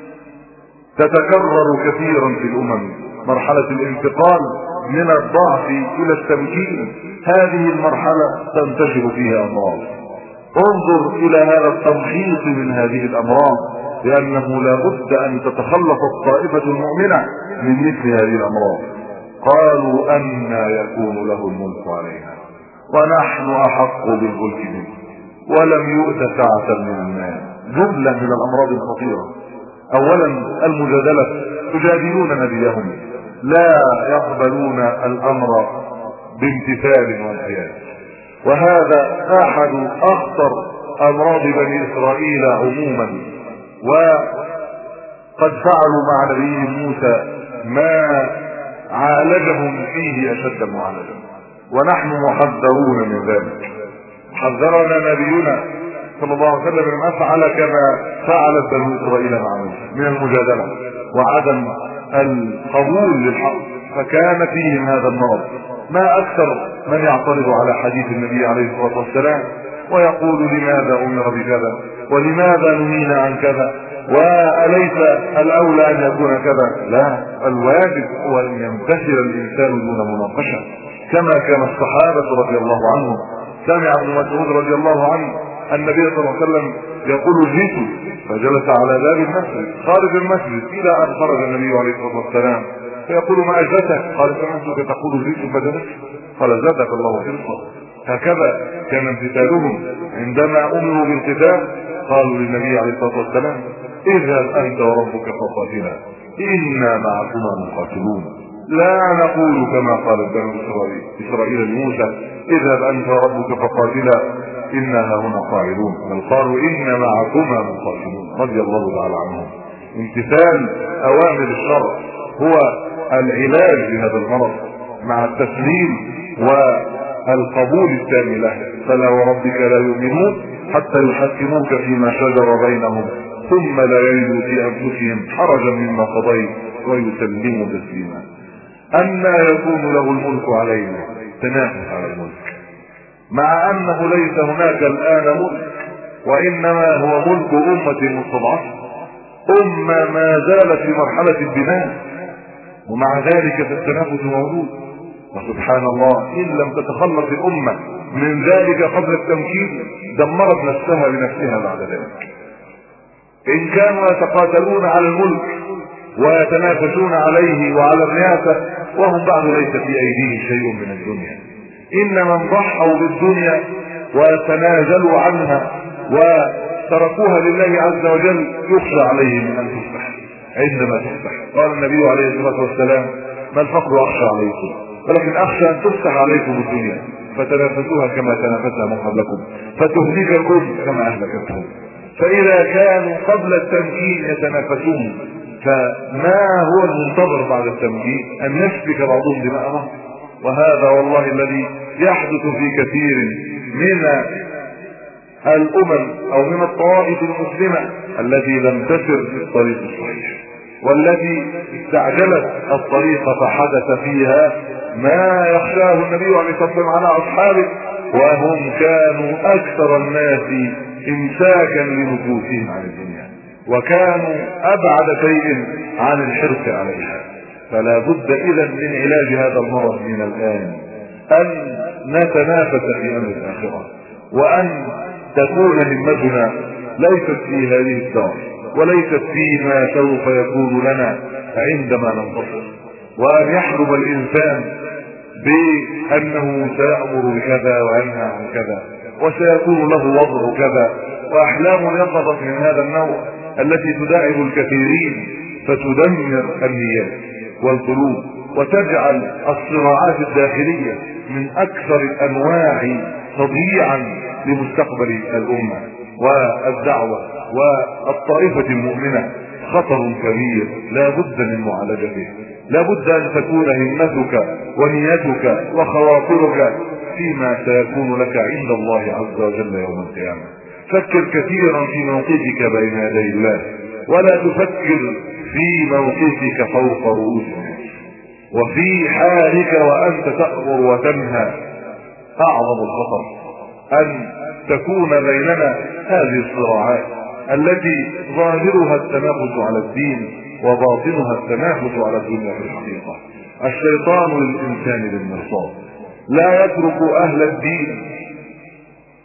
C: تتكرر كثيرا في الأمم، مرحلة الانتقال من الضعف إلى التمكين. هذه المرحلة تنتشر فيها أمراض، انظر الى هذا التمحيص من هذه الامراض، لانه لا بد ان تتخلص الطائفة المؤمنة من مثل هذه الامراض. قالوا أنى يكون له الملك علينا ونحن احق بالملك منه ولم يؤت سعة من المال. جملة من الامراض الخطيرة. اولا المجادلة، يجادلون نبيهم، لا يقبلون الامر بامتثال وانقياد، وهذا احد اخطر امراض بني اسرائيل عموما. وقد فعلوا مع نبي موسى ما عالجهم فيه اشد المعالجة، ونحن محذرون من ذلك. حذرنا نبينا صلى الله عليه وسلم ان نفعل كما فعلت بنو اسرائيل مع موسى من المجادلة وعدم القبول للحق، فكان فيهم هذا المرض. ما اكثر من يعترض على حديث النبي عليه الصلاة والسلام ويقول لماذا امر بكذا ولماذا نهينا عن كذا واليس الاولى ان يكون كذا. لا، الواجب هو ان يمتثل الانسان دون مناقشة، كما كان الصحابة رضي الله عنهم. سمع ابن مسعود رضي الله عنه النبي صلى الله عليه وسلم يقول اجلسوا، فجلس على باب المسجد خارج المسجد الى ان خرج النبي عليه الصلاه والسلام، فيقول ما اجلسك؟ قال سمعتك تقول اجلسوا فجلست. قال زادك الله حرصا. هكذا كان امتثالهم عندما امروا بالقتال. قالوا للنبي عليه الصلاه والسلام اذهب انت وربك فقاتلا انا معكما مقاتلون. لا نقول كما قالت بنو اسرائيل اسرائيل لموسى اذهب انت وربك فقاتلا إنها هنا قاعدون، بل قالوا إن معكما مقاتلون رضي الله تعالى عنهم. امتثال أوامر الشرع هو العلاج لهذا المرض مع التسليم والقبول التام له. فلا وربك لا يؤمنون حتى يحكموك فيما شجر بينهم ثم لا يجدوا في أنفسهم حرجا مما قضيت ويسلموا تسليما. أنى يكون له الملك علينا، تنافس على الملك، مع انه ليس هناك الان ملك وانما هو ملك امة مستضعفة، امة ما زالت في مرحلة البناء، ومع ذلك فالتنافس موجود. وسبحان الله ان لم تتخلص الامة من ذلك قبل التمكين دمرت نفسها بنفسها بعد ذلك. ان كانوا يتقاتلون على الملك ويتنافسون عليه وعلى الرياسة وهم بعد ليس في ايديهم شيء من الدنيا، انما ضحوا بالدنيا وتنازلوا عنها وتركوها لله عز وجل يخشى عليهم ان تفتح. عندما تفتح قال النبي عليه الصلاة والسلام ما الفقر اخشى عليكم ولكن اخشى ان تفتح عليكم الدنيا فتنافسوها كما تنافسها من قبلكم فتهلككم كما اهلكتهم. فاذا كانوا قبل التمكين يتنافسون فما هو المنتظر بعد التمكين؟ ان يسفك بعضهم دماء بعض. وهذا والله الذي يحدث في كثير من الامم او من الطوائف المسلمة التي لم تسر في الطريق الصحيح والتي استعجلت الطريق فحدث فيها ما يخشاه النبي عليه الصلاة والسلام على اصحابه، وهم كانوا اكثر الناس امساكا لنفوسهم عن الدنيا وكانوا ابعد شيء عن الحرص عليها. فلا بد اذا من علاج هذا المرض من الان، ان نتنافس في امر الاخره، وان تكون همتنا ليست في هذه الدار وليست فيما سوف يكون لنا عندما ننتصر، وان يحلم الانسان بانه سيأمر بكذا وينهى عن كذا وسيكون له وضع كذا، واحلام يقظت من هذا النوع التي تداعب الكثيرين فتدمر النيات والقلوب وتجعل الصراعات الداخلية من اكثر الانواع تضييعا لمستقبل الامة والدعوة والطائفة المؤمنة. خطر كبير لا بد من معالجته، لا بد ان تكون همتك ونيتك وخواطرك فيما سيكون لك عند الله عز وجل يوم القيامة. فكر كثيرا في موقفك بين يدي الله ولا تفكر في موقفك فوق رؤوس الناس وفي حالك وانت تأمر وتنهى. اعظم الخطر ان تكون بيننا هذه الصراعات التي ظاهرها التنافس على الدين وباطنها التنافس على الدنيا في الحقيقة. الشيطان للإنسان بالمرصاد لا يترك أهل الدين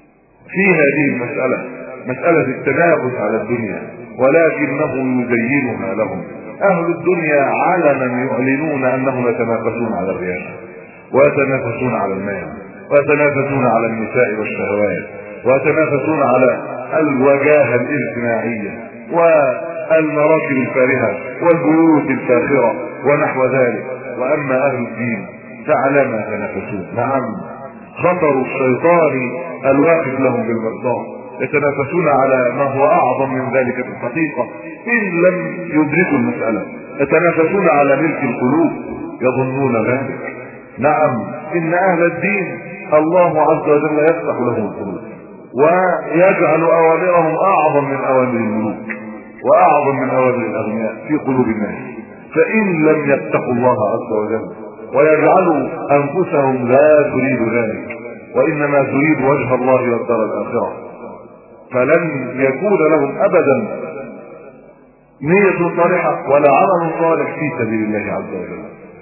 C: في هذه المسألة، مسألة التنافس على الدنيا، ولكنه يزينها لهم. أهل الدنيا علنا يعلنون أنهم يتنافسون على الرياسة، ويتنافسون على المال، ويتنافسون على النساء والشهوات، ويتنافسون على الوجاهة الاجتماعية والمراكب الفارهة والبيوت الفاخرة ونحو ذلك. وأما أهل الدين فعلى ما يتنافسون؟ نعم، خطر الشيطان الواقف لهم بالمرصاد، يتنافسون على ما هو أعظم من ذلك في الحقيقة إن لم يدركوا المسألة. يتنافسون على ملك القلوب، يظنون ذلك. نعم، إن أهل الدين الله عز وجل يفتح لهم القلوب ويجعل أوامرهم أعظم من أوامر الملوك وأعظم من أوامر الأغنياء في قلوب الناس. فإن لم يتقوا الله عز وجل ويجعلوا أنفسهم لا تريد ذلك، وإنما تريد وجه الله والدار الآخرة، فلن يكون لهم أبدا نية صالحة ولا عمل صالح في سبيل الله عز وجل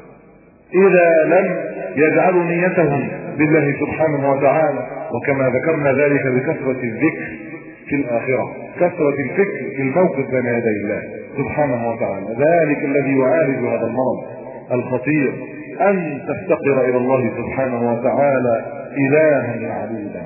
C: إذا لم يجعلوا نيتهم بالله سبحانه وتعالى. وكما ذكرنا ذلك بكثرة الذكر في الآخرة، كثرة الفكر في الموقف بين يدي الله سبحانه وتعالى. ذلك الذي يعالج هذا المرض الخطير، أن تفتقر إلى الله سبحانه وتعالى إلها معبودا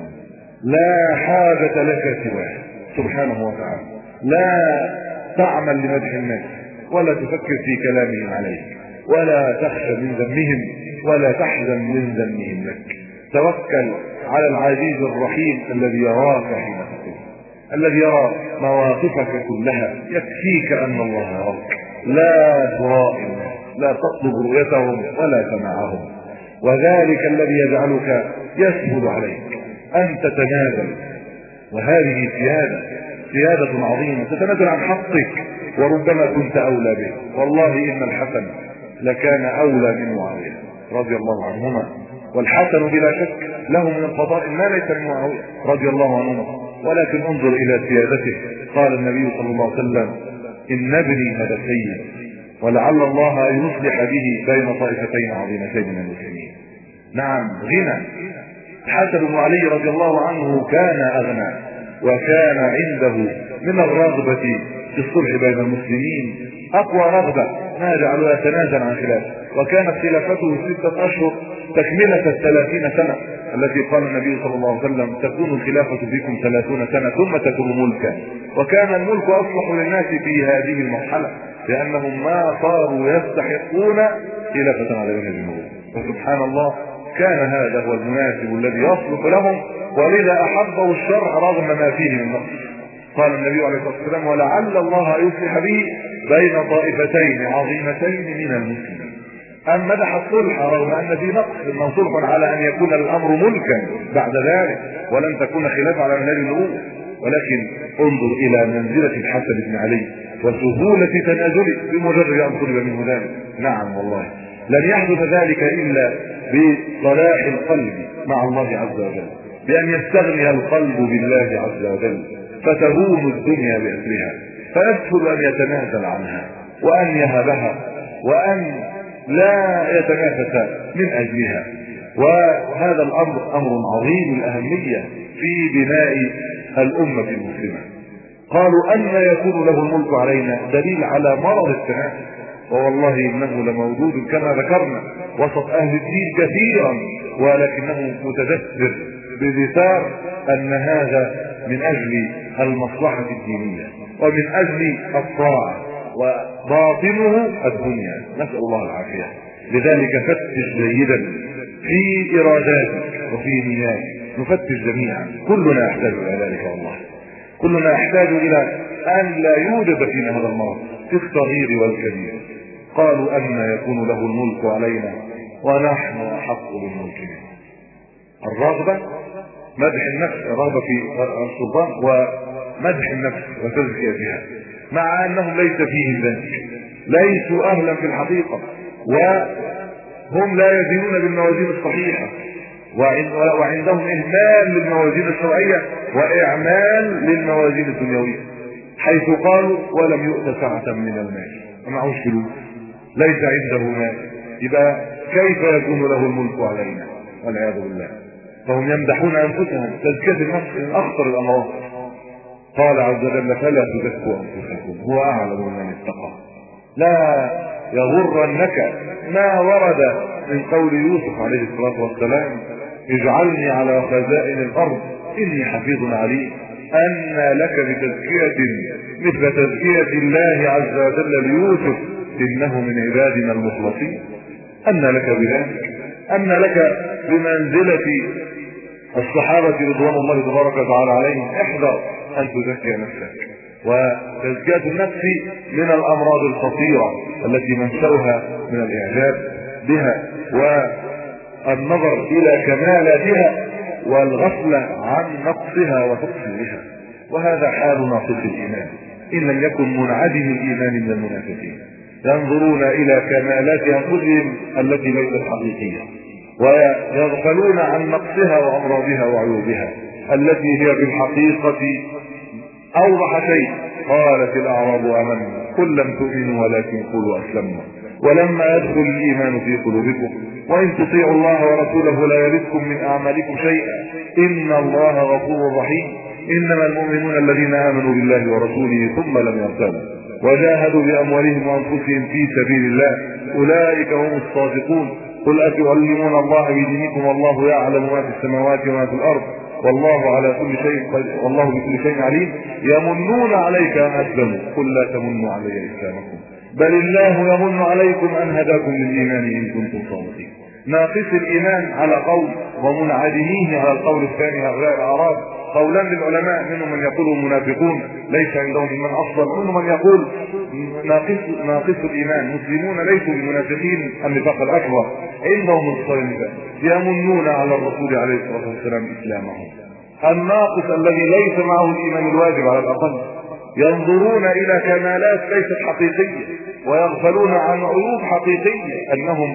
C: لا حاجة لك سواه سبحانه وتعالى. لا تعمل لمدح الناس ولا تفكر في كلامهم عليك، ولا تخشى من ذمهم ولا تحزن من ذمهم لك. توكل على العزيز الرحيم الذي يراك حين تقوم، الذي يرى مواقفك كلها. يكفيك أن الله يراك، لا ترائي الناس، لا تطلب رؤيتهم ولا سماعهم. وذلك الذي يجعلك يسهل عليك أن تتنازل، وهذه سيادة سيادة عظيمة، تتنازل عن حقك وربما كنت أولى به. والله إن الحسن لكان أولى من معاوية رضي الله عنهما، والحسن بلا شك له من الفضائل ما ليس من معاوية رضي الله عنهما. ولكن انظر إلى سيادته. قال النبي صلى الله عليه وسلم: إن ابني هذا سيد، ولعل الله أن يصلح به بين طائفتين عظيمتين من المسلمين. نعم، غنى. الحسن بن علي رضي الله عنه كان أغنى، وكان عنده من الرغبة في الصلح بين المسلمين أقوى رغبة ما جعله يتنازل عن خلافه. وكانت خلافته ستة أشهر تكملة الثلاثين سنة التي قال النبي صلى الله عليه وسلم: تكون الخلافة فيكم ثلاثون سنة ثم تكون ملكا. وكان الملك أصلح للناس في هذه المرحلة، لأنهم ما صاروا يستحقون خلافة على وجه الملوك. وسبحان الله، كان هذا هو المناسب الذي يصلح لهم، ولذا أحبه الشرع رغم ما فيه من نقص. قال النبي عليه الصلاة والسلام: ولعل الله يصلح به بين طائفتين عظيمتين من المسلمين. أم مدح الصلح رغم أن في نقص، إنه صلح على أن يكون الأمر ملكا بعد ذلك ولن تكون خلافة على منهج النبوة. ولكن انظر إلى منزلة الحسن بن علي وسهولة تنازله بمجرد أن طلب منه ذلك. نعم والله، لن يحدث ذلك إلا بصلاح القلب مع الله عز وجل، بأن يستغني القلب بالله عز وجل، فتهون الدنيا بأسرها، فيسهل أن يتنازل عنها وأن يهبها وأن لا يتنافس من أجلها. وهذا الأمر أمر عظيم الأهمية في بناء الأمة المسلمة. قالوا: أن يكون له الملك علينا؟ دليل على مرض التنافس، ووالله إنه لموجود كما ذكرنا وسط أهل الدين كثيرا، ولكنه متدثر بذكر أن هذا من أجل المصلحة الدينية ومن أجل الطاعة، وباطنه الدنيا، نسأل الله العافية. لذلك فتش جيدا في إراداتك وفي نياتك، نفتش جميعا، كلنا يحتاج إلى ذلك. والله كلنا يحتاج إلى أن لا يوجد فينا هذا المرض في الصغير والكبير. قالوا: أن يكون له الملك علينا ونحن أحق بالملك منه. الرغبة مدح النفس، الرغبة في السلطان ومدح النفس وتزكيتها، مع أنهم ليس فيهم ذلك، ليسوا أهلا في الحقيقة، وهم لا يدينون بالموازين الصحيحة، وعندهم إهمال للموازين الشرعية وإعمال للموازين الدنيوية، حيث قالوا: ولم يؤت سعة من المال، ما معهوش فلوس، ليس عنده مال، يبقى كيف يكون له الملك علينا؟ والعياذ بالله. فهم يمدحون انفسهم. تزكية النفس من اخطر الامراض. قال عز وجل فلا تزكوا انفسكم هو اعلم من اتقى. لا يغرنك ما ورد من قول يوسف عليه الصلاة والسلام اجعلني على خزائن الارض اني حفيظ عليم. ان لك بتزكية مثل تزكية الله عز وجل ليوسف انه من عبادنا المخلصين؟ ان لك بذلك؟ ان لك بمنزلة الصحابة رضوان الله تبارك وتعالى عليهم؟ احذر ان تزكي نفسك. وتزكية النفس من الامراض الخطيرة التي منشأها من الاعجاب بها والنظر الى كمالاتها والغفلة عن نقصها وتقصيرها. وهذا حال ناقص الايمان ان لم يكن منعدم الايمان من المنافقين، ينظرون الى كمالات انفسهم التي ليست حقيقية ويغفلون عن نقصها وامراضها وعيوبها التي هي بالحقيقة اوضح شيء. قالت الاعراب امنا قل لم تؤمنوا ولكن قولوا اسلمنا ولما يدخل الايمان في قلوبكم وان تطيعوا الله ورسوله لا يلدكم من اعمالكم شيئا ان الله غفور رحيم. انما المؤمنون الذين امنوا بالله ورسوله ثم لم يرتابوا وجاهدوا باموالهم وانفسهم في سبيل الله اولئك هم الصادقون. قل اتعلمون الله بدينكم والله يعلم ما في السماوات وما في الارض والله على كل شيء والله بكل شيء عليم. يمنون عليك ان اسلموا قل لا تمنوا علي اسلامكم بل الله يمن عليكم ان هداكم للايمان ان كنتم صادقين. ناقص الايمان على قول ومنعدميه على القول الثاني هؤلاء الاعراب. قولان للعلماء منهم من يقول منافقون ليس عندهم ايمان اصلا، منهم من يقول ناقص ناقص الايمان مسلمون ليسوا بمنافقين النفاق الاكبر عندهم الصيام يمنون على الرسول عليه الصلاه والسلام اسلامهم. الناقص الذي ليس معه الايمان الواجب على الاقل ينظرون الى كمالات ليست حقيقيه ويغفلون عن عيوب حقيقيه انهم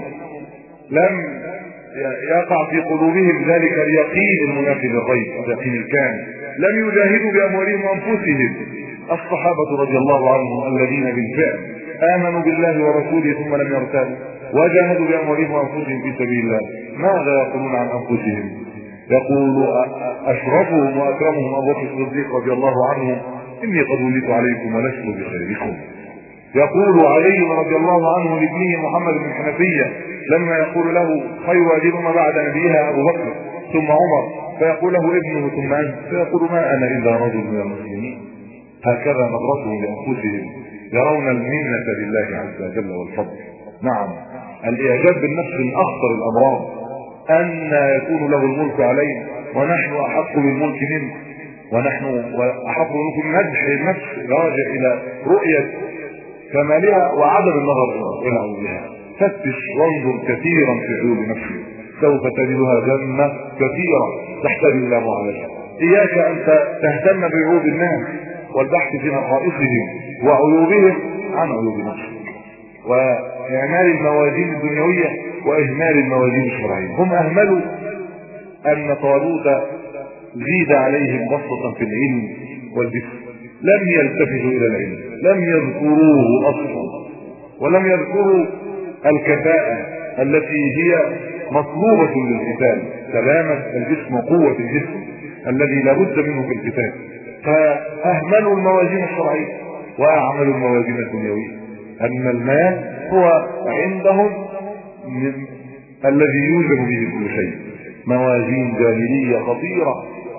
C: لم يقع في قلوبهم ذلك اليقين المنافي للغيب اليقين الكامل. لم يجاهدوا باموالهم وانفسهم. الصحابه رضي الله عنهم الذين بالفعل امنوا بالله ورسوله ثم لم يرتابوا وجاهدوا باموالهم وانفسهم في سبيل الله ماذا يقولون عن انفسهم؟ يقول اشرفهم واكرمهم ابو بكر الصديق رضي الله عنه اني قد وليت عليكم ولست بخيركم. يقول علي رضي الله عنه لابنه محمد بن حنفية لما يقول له خير والدهما بعد نبيها ابو بكر ثم عمر فيقول له ابنه ثم انت فيقول ما انا الا رجل من المسلمين. هكذا نظرتهم لانفسهم يرون المنة لله عز وجل والفضل. نعم الاعجاب بالنفس من اخطر الامراض. ان يكون له الملك علينا ونحن احق بالملك منه ونحن احق منكم. مدح النفس راجع الى رؤية كمالها وعدم النظر الى عيوبها. فتش وانظر كثيرا في عيوب نفسك سوف تجدها جنة كثيرة تحتاج الى معالجة. اياك ان تهتم بعيوب الناس والبحث في نقائصهم وعيوبهم عن عيوب نفسك واعمال الموازين الدنيوية واهمال الموازين الشرعية. هم اهملوا ان طالوت زيد عليهم بسطة في العلم والجسم لم يلتفتوا الى العلم لم يذكروه اصلا ولم يذكروا الكفاءة التي هي مطلوبة للقتال سلامة الجسم وقوة الجسم الذي لابد منه في القتال. فاهملوا الموازين الشرعية واعملوا الموازين الدنيوية. ان المال هو عندهم من الذي يوزن به كل شيء. موازين جاهلية خطيرة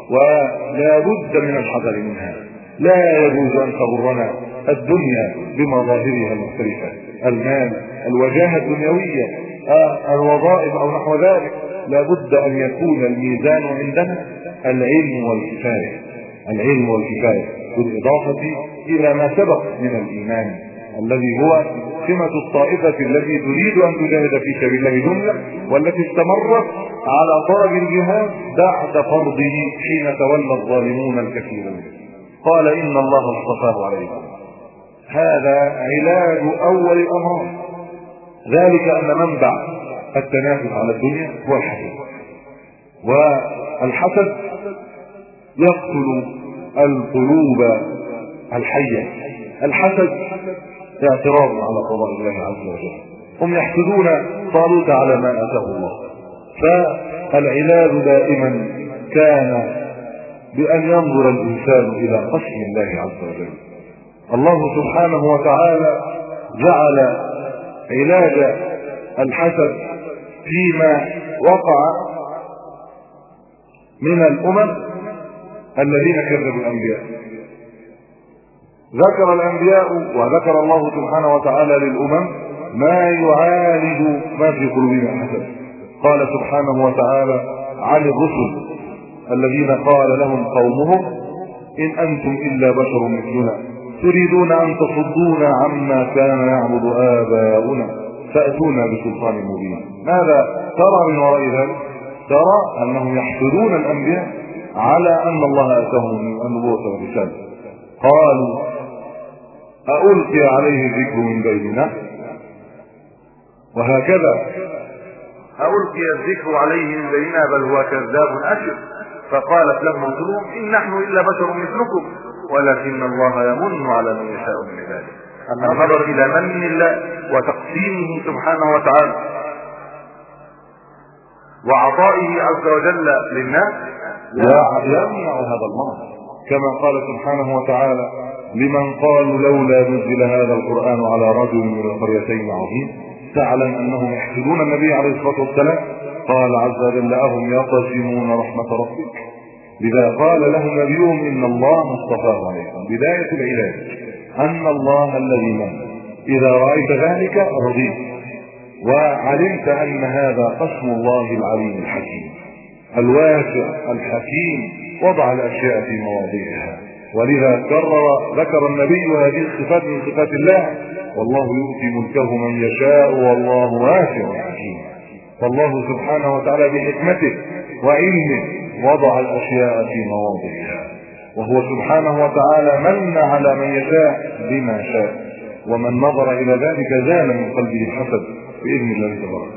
C: ولا بد من الحذر منها. لا يجوز ان تغرنا الدنيا بمظاهرها المختلفة. المال الوجاهة الدنيوية آه الوظائف او نحو ذلك. لا بد ان يكون الميزان عندنا العلم والكفاية العلم والكفاية بالاضافة الى ما سبق من الايمان الذي هو سمة الطائفة التي تريد ان تجاهد في سبيل الله جملة والتي استمرت على طلب الجهاد بعد فرضه حين تولى الظالمون الكثيرون. قال ان الله اصطفاه عليكم. هذا علاج اول الامراض. ذلك ان منبع التنافس على الدنيا هو الحسد. والحسد يقتل القلوب الحية. الحسد اعتراض على قضاء الله عز وجل. هم يحسدون طالوت على ما اتاه الله العلاج دائما كان بأن ينظر الإنسان إلى قسم الله عز وجل. الله سبحانه وتعالى جعل علاج الحسد فيما وقع من الأمم الذين كذبوا الأنبياء. ذكر الأنبياء وذكر الله سبحانه وتعالى للأمم ما يعالج ما في قلوبهم الحسد. قال سبحانه وتعالى عن الرسل الذين قال لهم قومهم إن أنتم إلا بشر مثلنا تريدون أن تصدونا عما كان يعبد آباؤنا فأتونا بسلطان مبين. ماذا ترى من وراء ذلك؟ ترى أنهم يحسدون الأنبياء على أن الله آتاهم النبوة والرسالة. قالوا ألقي عليه الذكر من بيننا، وهكذا ألقي الذكر عليه من بيننا بل هو كذاب أشر. فقالت لهم رسلهم إن نحن إلا بشر مثلكم ولكن الله يمن على من يشاء من عباده. النظر إلى من الله وتقسيمه سبحانه وتعالى وعطائه عز وجل للناس لا يمنع هذا المنظر، كما قال سبحانه وتعالى لمن قالوا لولا نزل هذا القرآن على رجل من القريتين عظيم تعلم أنهم يحسدون النبي عليه الصلاة والسلام. قال عز وجل أهم يقسمون رحمة ربك لذا قال لهم نبيهم إن الله اصطفاه عليكم. بداية العلاج أن الله الذي من إذا رأيت ذلك رضيت وعلمت أن هذا قسم الله العليم الحكيم الواسع الحكيم وضع الأشياء في مواضعها. ولذا كرر ذكر النبي هذه الصفات من صفات الله والله يؤتي ملكه من يشاء والله واسع حكيم. فالله سبحانه وتعالى بحكمته وعلمه وضع الأشياء في مواضعها، وهو سبحانه وتعالى من على من يشاء بما شاء، ومن نظر إلى ذلك زال من قلبه الحسد بإذن الله تبارك.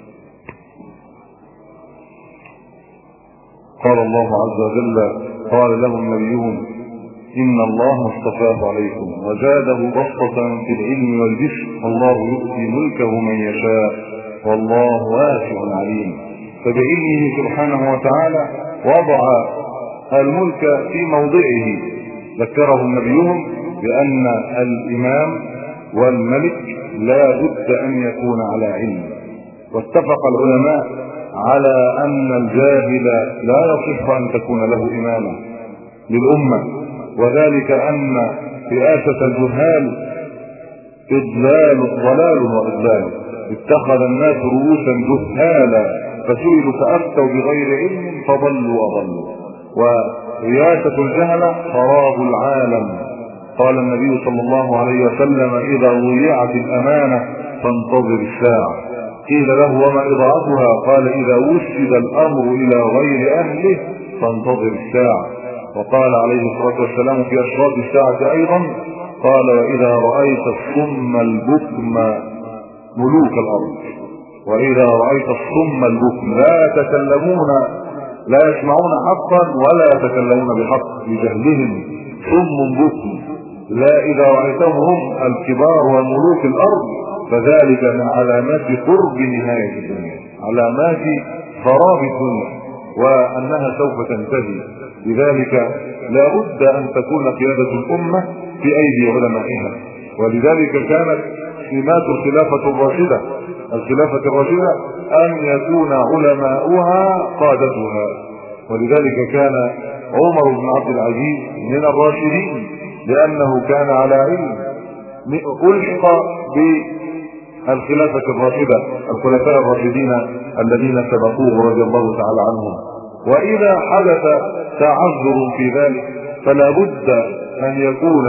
C: قال الله عز وجل قال لهم نبيهم إن الله اصطفاه عليكم وزاده بسطة في العلم والجسم الله يؤتي ملكه من يشاء والله واسع عليم. فبعلمه سبحانه وتعالى وضع الملك في موضعه. ذكرهم نبيهم بأن الإمام والملك لا بد أن يكون على علم. واتفق العلماء على أن الجاهل لا يصح أن تكون له إمامة للأمة، وذلك أن رئاسة الجهال إضلال ضلال وإضلال. اتخذ الناس رؤوسا جهالا فسئلوا فأفتوا بغير علم فضلوا وضلوا. ورئاسة الجهل خراب العالم. قال النبي صلى الله عليه وسلم إذا ضيعت الأمانة فانتظر الساعة. قيل له وما إضاعتها؟ قال إذا وسد الأمر إلى غير أهله فانتظر الساعة. وقال عليه الصلاة والسلام في أشراط الساعة أيضا قال وإذا رأيت الصم البكم ملوك الأرض وإذا رأيت الصم البكم لا يتكلمون لا يسمعون حقا ولا يتكلمون بحق لجهلهم صم بكم لا إذا رأيتهم هم الكبار وملوك الأرض فذلك من علامات قرب نهاية الدنيا، علامات خراب الدنيا وأنها سوف تنتهي. لذلك لا بد أن تكون قيادة الأمة في أيدي علمائها. ولذلك كانت سمات الخلافة الراشدة الخلافة الراشدة أن يكون علماؤها قادتها. ولذلك كان عمر بن عبد العزيز من الراشدين لأنه كان على علم. ألحق بالخلافة الراشدة الخلفاء الراشدين الذين سبقوه رضي الله تعالى عنهم. وإذا حدث تعذر في ذلك فلا بد أن يكون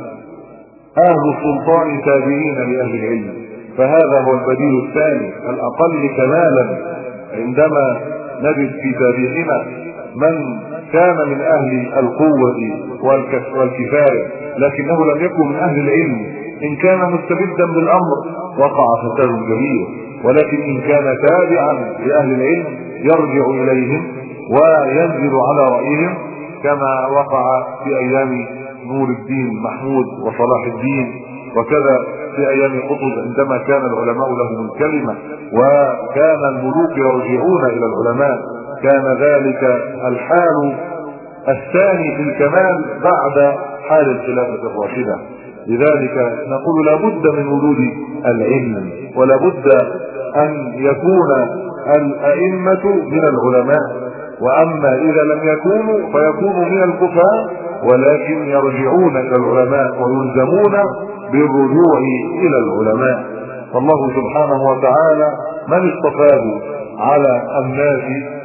C: أهل السلطان تابعين لأهل العلم. فهذا هو البديل الثاني الأقل كمالا عندما نجد في تاريخنا من كان من أهل القوة والكفاية لكنه لم يكن من أهل العلم. إن كان مستبدا بالأمر وقع فساد كبير، ولكن إن كان تابعا لأهل العلم يرجع إليهم وينزل على رأيهم كما وقع في أيام نور الدين محمود وصلاح الدين وكذا في ايام قطز عندما كان العلماء لهم الكلمة وكان الملوك يرجعون الى العلماء، كان ذلك الحال الثاني في الكمال بعد حال الخلافة الراشدة. لذلك نقول لابد من وجود العلم، ولابد ان يكون الائمة من العلماء، واما اذا لم يكونوا فيكونوا من الكفار، ولكن يرجعون الى العلماء ويلزمون بالرجوع الى العلماء. فالله سبحانه وتعالى من اصطفاه على الناس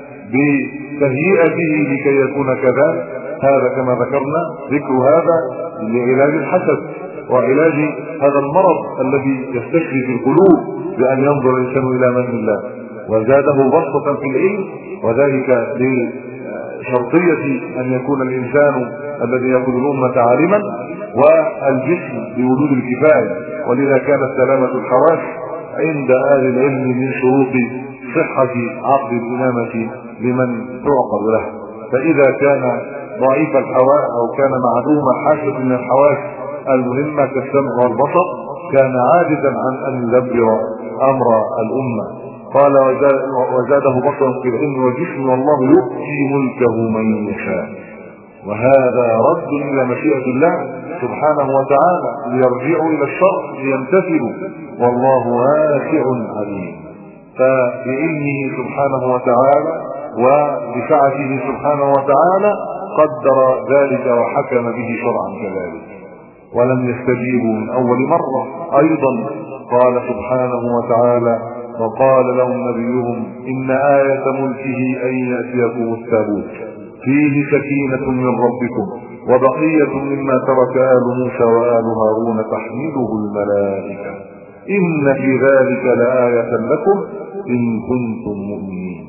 C: بتهيئته لكي يكون كذلك. هذا كما ذكرنا ذكر هذا لعلاج الحسد وعلاج هذا المرض الذي يستشري في القلوب بأن ينظر الإنسان إلى من الله، وزاده بسطة في العلم، وذلك لشرطية أن يكون الإنسان الذي يأخذ الأمة عالما، والجسم بوجود الكفاية. ولذا كانت سلامة الحواس عند أهل العلم من شروط صحة عقد الإمامة لمن تعقد له. فإذا كان ضعيف الحواس أو كان معدوم حاسة من الحواس المهمة كالسمع والبصر، كان عاجزا عن أن يدبر أمر الأمة. قال وزاده بصرا في العلم والجسم، والله يؤتي ملكه من يشاء. وهذا رد إلى مشيئة الله سبحانه وتعالى، ليرجعوا إلى الشرع ليمتثلوا، والله واسع عليم. فبعلمه سبحانه وتعالى وبسعته سبحانه وتعالى قدر ذلك وحكم به شرعا كذلك. ولم يستجيبوا من أول مرة. أيضا قال سبحانه وتعالى وقال لهم نبيهم إن آية ملكه أن يأتيكم التابوت فيه سكينة من ربكم وبقية مما ترك آل موسى وآل هارون تحمله الملائكة إن في ذلك لآية لكم إن كنتم مؤمنين.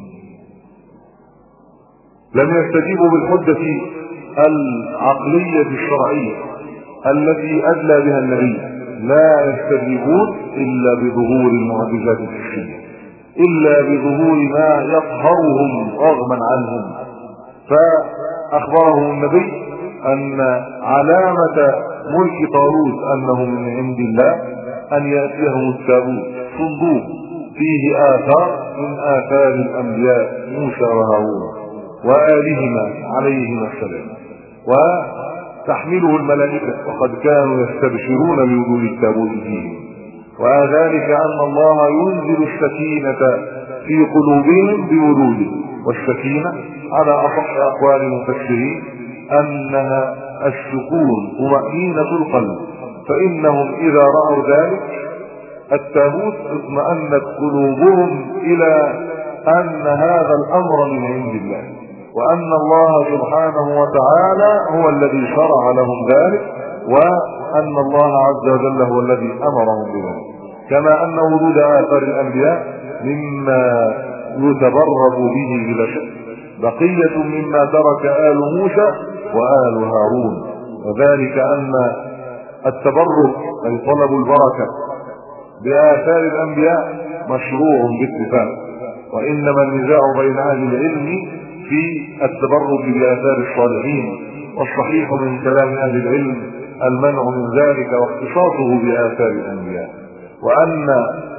C: لم يستجيبوا بالحجة العقلية الشرعية التي أدلى بها النبي، لا يستجيبون إلا بظهور المعجزات الحسية، إلا بظهور ما يقهرهم رغما عنهم. فأخبرهم النبي أن علامة ملك طالوت أنه من عند الله أن يأتيهم التابوت صندوق فيه آثار من آثار الأنبياء موسى وهارون وآلهما عليهما السلام، وتحمله الملائكة، وقد كانوا يستبشرون بوجود التابوت فيهم. وذلك أن الله ينزل السكينة في قلوبهم بوجوده، والسكينة على أصح أقوال المفسرين أنها السكون طمأنينة القلب، فإنهم إذا رأوا ذلك التابوت اطمأنت قلوبهم إلى أن هذا الأمر من عند الله، وأن الله سبحانه وتعالى هو الذي شرع لهم ذلك، وأن الله عز وجل هو الذي أمرهم بذلك. كما أن وجود آثار الأنبياء مما يتبرك به بلا شك، بقية مما ترك آل موسى وآل هارون، وذلك أن التبرك أي طلب البركة بآثار الأنبياء مشروع باتفاق، وإنما النزاع بين أهل العلم في التبرك بآثار الصالحين، والصحيح من كلام أهل العلم المنع من ذلك واختصاصه بآثار الأنبياء. وأن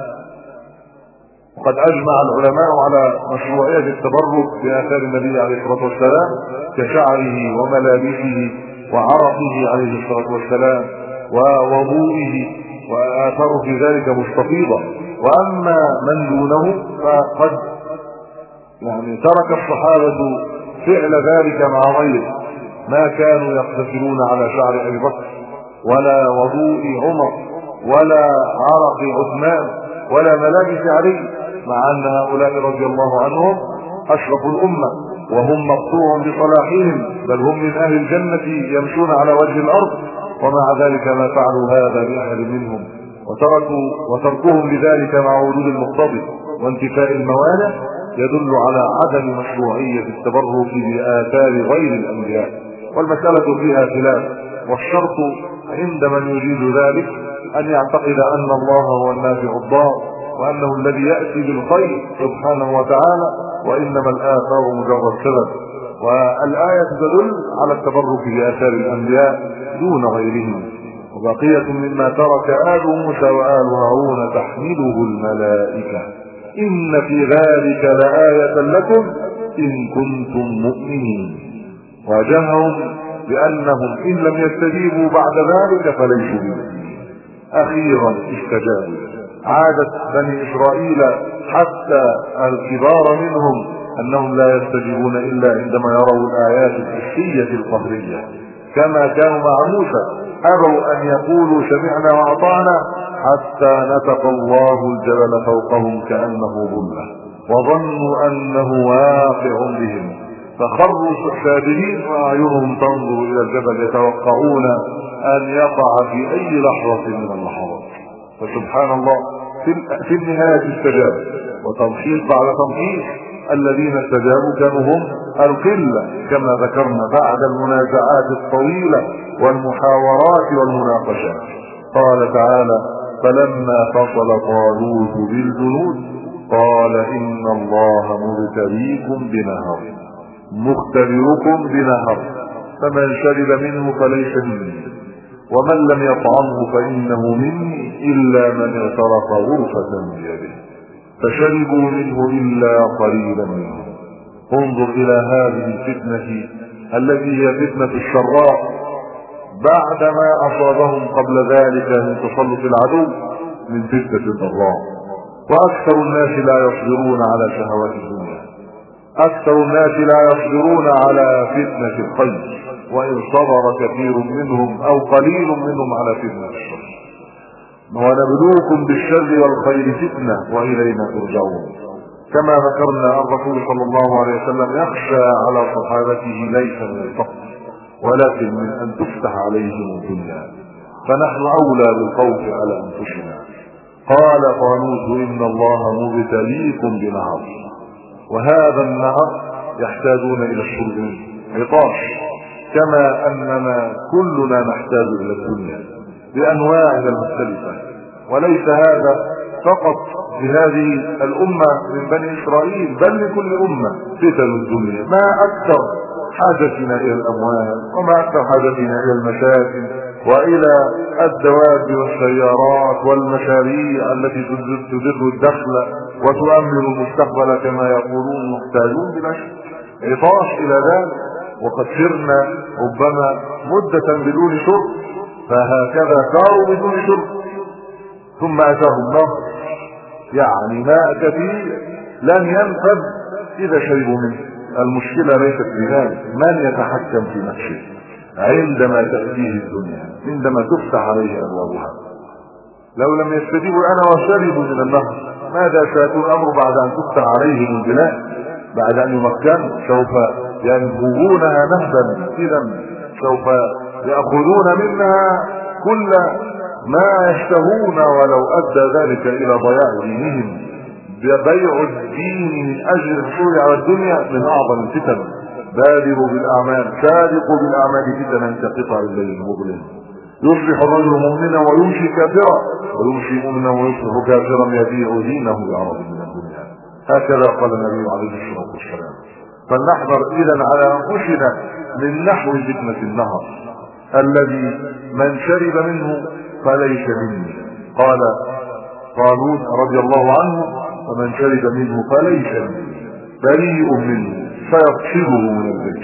C: قد أجمع العلماء على مشروعية التبرك بآثار النبي عليه الصلاة والسلام كشعره وملابسه وعرقه عليه الصلاة والسلام ووضوئه، وآثاره في ذلك مستفيضة. وأما من دونه فقد يعني ترك الصحابة فعل ذلك مع غيره، ما كانوا يقتصرون على شعر أبي بكر ولا وضوء عمر ولا عرق عثمان ولا ملابس علي، مع أن هؤلاء رضي الله عنهم أشرفوا الأمة وهم مقطوع بصلاحهم، بل هم من أهل الجنة يمشون على وجه الأرض، ومع ذلك ما فعلوا هذا بأحد منهم، وتركوا وتركهم لذلك مع وجود المقتضي وانتفاء الموانع يدل على عدم مشروعية التبرك بآثار غير الأنبياء. والمسألة فيها خلاف، والشرط عند من يريد ذلك أن يعتقد أن الله هو النافع الضار، وأنه الذي يأتي بالخير سبحانه وتعالى، وإنما الآثار مجرد سبب. والآية تدل على التبرك بآثار الأنبياء دون غيرهم. وبقية مما ترك آل موسى وآل هارون تحمله الملائكة إن في ذلك لآية لكم إن كنتم مؤمنين. واجههم بأنهم إن لم يستجيبوا بعد ذلك فليسوا بمؤمنين. أخيرا استجابوا. عادت بني إسرائيل حتى الكبار منهم أنهم لا يستجيبون إلا عندما يروا الآيات الحسية القهرية، كما كانوا مع موسى أبوا أن يقولوا سمعنا وأطعنا حتى نطق الله الجبل فوقهم كأنه ظلة وظنوا أنه واقع بهم فخروا ساجدين وأعينهم تنظر إلى الجبل يتوقعون أن يقع في أي لحظة من اللحظات. فسبحان الله في النهاية استجاب، وتمحيص بعد تمحيص الذين استجابوا كانوا هم القلة كما ذكرنا بعد المنازعات الطويلة والمحاورات والمناقشات. قال تعالى: فلما فصل طالوت بالجنود قال إن الله مبتليكم بنهر مختبركم بنهر فمن شرب منه فليس مني ومن لم يطعمه فإنه مني إلا من اعترف غرفة بيده فشربوا منه إلا قليلا منهم. انظر إلى هذه الفتنة التي هي فتنة الشراء بعدما أصابهم قبل ذلك من تسلط العدو من فتنة الضراء. وأكثر الناس لا يصبرون على شهوات الدنيا، أكثر الناس لا يصبرون على فتنة الخير، وإن صبر كثير منهم أو قليل منهم على فتنة الشر. ونبلوكم بالشر والخير فتنة وإلينا ترجعون. كما ذكرنا الرسول صلى الله عليه وسلم يخشى على صحابته ليس من الفقر ولكن من أن تفتح عليهم الدنيا، فنحن أولى بالخوف على أنفسنا. قال طالوت إن الله مبتليكم بنهر، وهذا النهر يحتاجون إلى الشرب منه عطاش، كما أننا كلنا نحتاج إلى الدنيا بأنواعها المختلفة. وليس هذا فقط لهذه الأمة من بني إسرائيل بل لكل أمة فتن الدنيا. ما أكثر حاجتنا إلى الأموال، وما أكثر حاجتنا إلى المساكن وإلى الدواب والسيارات والمشاريع التي تدر الدخل وتؤمن المستقبل كما يقولون، محتاجون بلا شك عطاش إلى ذلك. وقد سرنا ربما مدة بدون شرب، فهكذا صاروا بدون شرب ثم أتاهم نهر يعني ماء كثير لن ينفذ إذا شربوا منه. المشكلة ليست بذلك، من يتحكم في نفسه عندما تأتيه الدنيا، عندما تفتح عليه أبوابها. لو لم يستجيبوا أنا وشربوا من النهر ماذا سيكون الأمر بعد أن تفتح عليهم البلاد؟ بعد أن يمكنوا سوف ينهبونها نهبا، إذا سوف يأخذون منها كل ما يشتهون، ولو أدى ذلك إلى ضياع دينهم. بيع الدين من أجل الحصول على الدنيا من أعظم الفتن. بادروا بالأعمال، سابقوا بالأعمال فتنا كقطع الليل المظلم. يصبح الرجل مؤمنا ويمشي كافرا، ويمشي مؤمنا ويصبح كافرا يبيع دينه بعرض من الدنيا. هكذا قال النبي عليه الصلاة والسلام. فلنحذر إذن على أنفسنا من نحو فتنة النهر الذي من شرب منه فليس مني. قال طالوت رضي الله عنه: ومن شرب منه فليس مني بريء منه فيقصده من البئر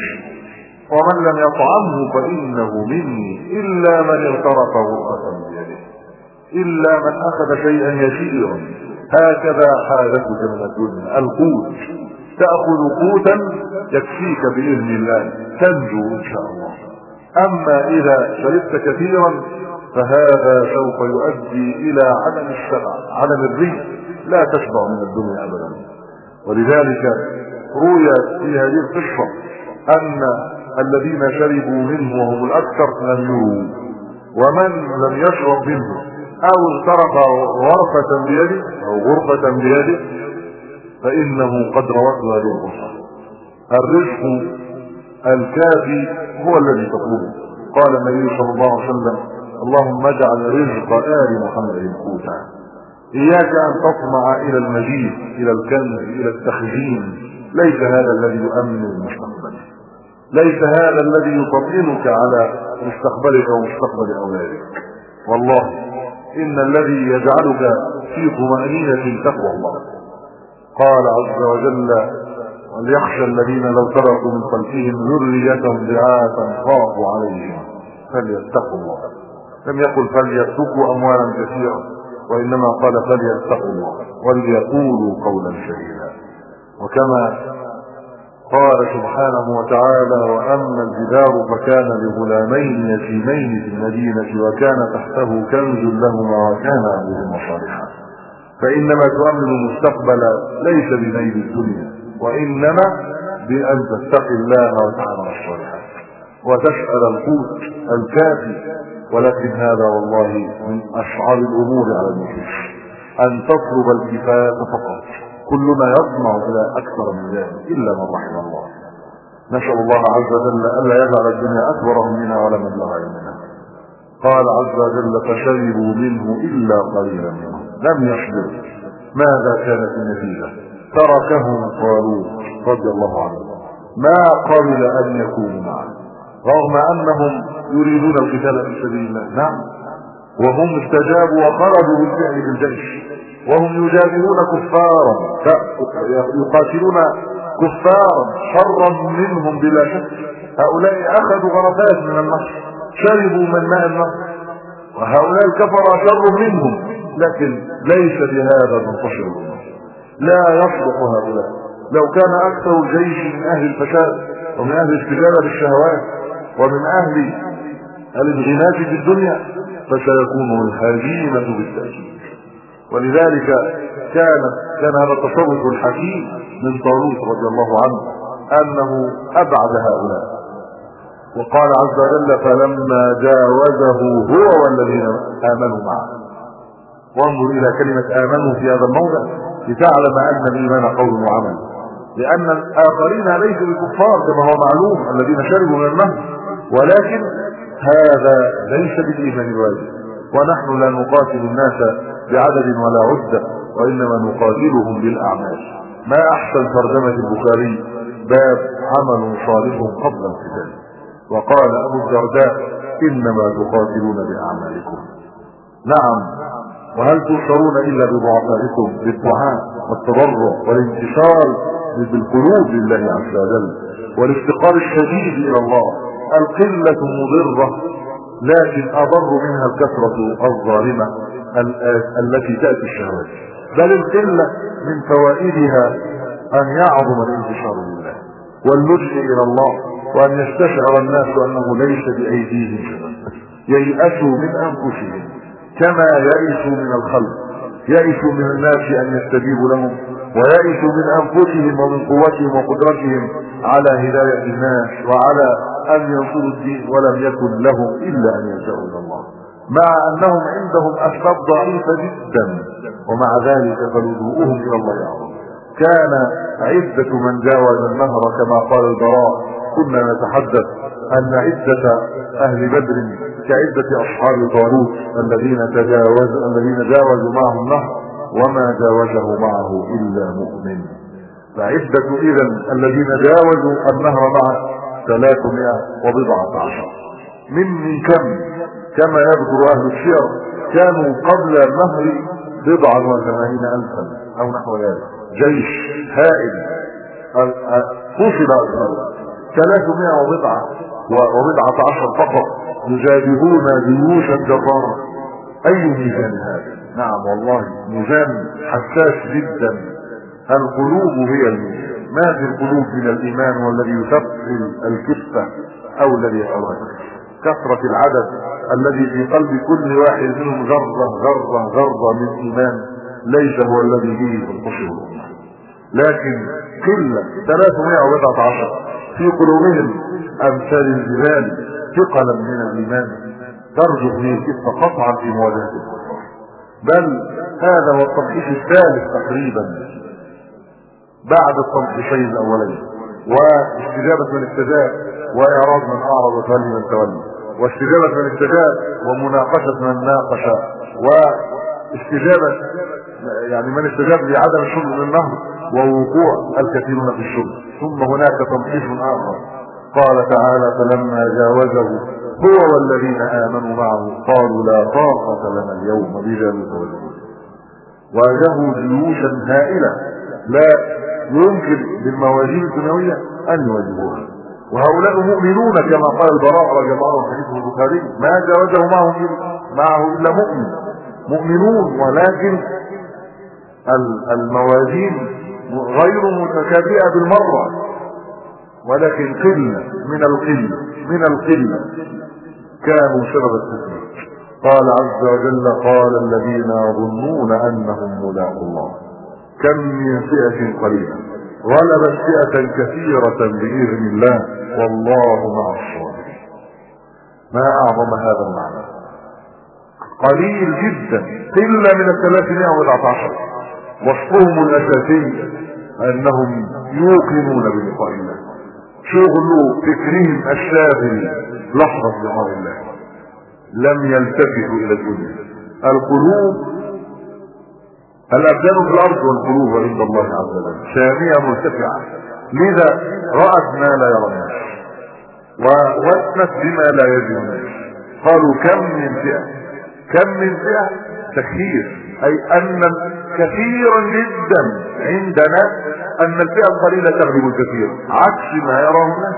C: ومن لم يطعمه فإنه مني إلا من اغترف غرفة بيده، إلا من أخذ شيئا يسيرا. هكذا حالتك من الدنيا، القوت تأخذ قوتا يكفيك بإذن الله تنجو إن شاء الله. أما إذا شربت كثيرا فهذا سوف يؤدي إلى عدم الشبع، عدم الري، لا تشبع من الدنيا أبدا. ولذلك روي في هذه القصة أن الذين شربوا منه وهم الأكثر لم يروا، ومن لم يشرب منه أو اغترف غرفة بيده أو غرفة بيده فإنه قد روته هذه القصة. الرزق الكافي هو الذي تطلبه. قال النبي صلى الله عليه وسلم: اللهم اجعل رزق آل محمد قوتا. إياك أن تطمع إلى المزيد، إلى الكنز، إلى التخزين. ليس هذا الذي يؤمن المستقبل، ليس هذا الذي يطمئنك على مستقبلك ومستقبل أولادك. والله إن الذي يجعلك في طمأنينة تقوى الله. قال عز وجل وليخشى الذين لو تركوا من خلفهم ذرية ضعافا خافوا عليهم فليتقوا الله. لم يقل فليتركوا أموالا كثيرة، وإنما قال فليتقوا الله وليقولوا قولا سديدا. وكما قال سبحانه وتعالى وأما الجدار فكان لغلامين يتيمين في المدينة وكان تحته كنز لهما وكان أبوهما صالحا. فإنما تؤمن مستقبل ليس بنيل الدنيا، وإنما بأن تتقي الله وتعمل الصالحات وتسأل القوت الكافي. ولكن هذا والله من أصعب الأمور على النفوس، أن تطلب الكفاية فقط. كلنا يطمع إلى أكثر من ذلك إلا من رحم الله. نسأل الله عز وجل ألا يجعل الدنيا أكبر همنا ولا مبلغ علمنا. قال عز وجل فشربوا منه إلا قليلا منهم لم يصبروا. ماذا كانت النتيجة؟ تركهم طالوت رضي الله عنه ما قبل أن يكونوا معه، رغم أنهم يريدون القتال في سبيل الله. نعم، وهم استجابوا وخرجوا بالفعل في الجيش، وهم يجابهون كفارا يقاتلون كفارا شرا منهم بلا شك. هؤلاء أخذوا غرفات من النصر، شربوا من ماء النصر، وهؤلاء الكفر شر منهم، لكن ليس بهذا منتصر الأمة. لا يصلح هؤلاء. لو كان أكثر الجيش من أهل الفساد ومن أهل الاستجابة بالشهوات ومن أهل الانغماس في الدنيا فسيكون الهزيمة بالتأكيد. ولذلك كان كان هذا التصرف الحكيم من طالوت رضي الله عنه أنه أبعد هؤلاء. وقال عز وجل فلما جاوزه هو والذين آمنوا معه. وانظر إلى كلمة آمنوا في هذا الموضع لتعلم أن الإيمان قول وعمل، لأن الآخرين ليسوا بكفار كما هو معلوم الذين شربوا من المهد، ولكن هذا ليس بالإيمان الواجب. ونحن لا نقاتل الناس بعدد ولا عدة، وإنما نقاتلهم بالأعمال. ما أحسن ترجمة البخاري باب عمل صالح قبل القتال. وقال أبو الدرداء إنما تقاتلون بأعمالكم. نعم، وهل تنصرون إلا بضعفائكم بالدعاء والتضرع والانتصار بالقلوب لله عز وجل والافتقار الشديد إلى الله. القلة مضرة، لكن أضر منها الكثرة الظالمة التي تأتي الشهوات. بل القلة من فوائدها أن يعظم الانتشار لله واللجئ إلى الله، وأن يستشعر الناس أنه ليس بأيديهم شيء. ييأسوا من أنفسهم كما يئسوا من الخلق، يئسوا من الناس أن يستجيبوا لهم، ويئسوا من أنفسهم ومن قوتهم وقدرتهم على هداية الناس وعلى أن ينصروا الدين، ولم يكن لهم إلا أن يلجأوا إلى الله، مع أنهم عندهم أسباب ضعيفة جدا، ومع ذلك فلجوءهم إلى الله أعظم. كان عدة من جاوز النهر كما قال البراء كنا نتحدث أن عدة أهل بدر كعدة أصحاب طالوت الذين تجاوزوا الذين جاوزوا معه النهر وما جاوزه معه إلا مؤمن. فعدة إذن الذين جاوزوا النهر معه ثلاثمائة وبضعة عشر. من من كم كما يذكر أهل السير كانوا قبل النهر بضعا وثمانين ألفا أو نحو ذلك. جيش هائل فصل ثلاثمائة وبضعة وبضعة عشر فقط يجابهون جيوشا جبارة. أي ميزان هذا؟ نعم والله ميزان حساس جدا. القلوب هي الميزان. ما في القلوب من الإيمان والذي يثقل الكفة أو الذي يتواتر. كثرة العدد الذي في قلب كل واحد منهم ذرة ذرة ذرة من إيمان ليس هو الذي به تنتصر الأمة، لكن قلة ثلاثمائة وبضعة عشر في قلوبهم أمثال الجبال ثقلا من الإيمان ترجو به الكفة قطعا في مواجهة الكفار. بل هذا هو التصحيح الثالث تقريبا بعد التصحيحين الأولين، واستجابة من استجاب وإعراض من أعرض وتولي من تولي، واستجابة من استجاب ومناقشة من ناقش، واستجابة يعني من استجاب لعدم الشرب من النهر ووقوع الكثيرون في الشرب. ثم هناك تنقيش آخر قال تعالى فلما جاوزه هو والذين آمنوا معه قالوا لا طاقة لنا اليوم بجالوت وجنوده. واجهوا جيوشا هائلة لا يمكن بالمواجين الدنيوية أن يواجهوها، وهؤلاء مؤمنون كما قال البراء رضي الله عنه في حديث البخاري ما جاوزه معه معه إلا مؤمن، مؤمنون، ولكن الموازين غير متكافئة بالمرة، ولكن قلة من القلة من القلة كانوا شرب التسليم. قال عز وجل قال الذين يظنون أنهم ملاقوا الله كم من فئة قليلة غلبت فئة كثيرة بإذن الله والله مع الصابرين. ما أعظم هذا المعنى، قليل جدا، قلة من الثلاثمائة وتسعة عشر، وصفهم الأساسي أنهم يوقنون بلقاء الله، شغل فكرهم الشاغل لحظة لقاء الله، لم يلتفتوا إلى الدنيا. القلوب الأبدان في الأرض والقلوب عند الله عز وجل شامية مرتفعة، لذا رأت ما لا يرى الناس ووسمت بما لا يجد الناس. قالوا كم من فئة، كم من فئة تكثير، أي أن كثيرا جدا عندنا أن الفئة القليلة تغلب الكثير عكس ما يراه الناس،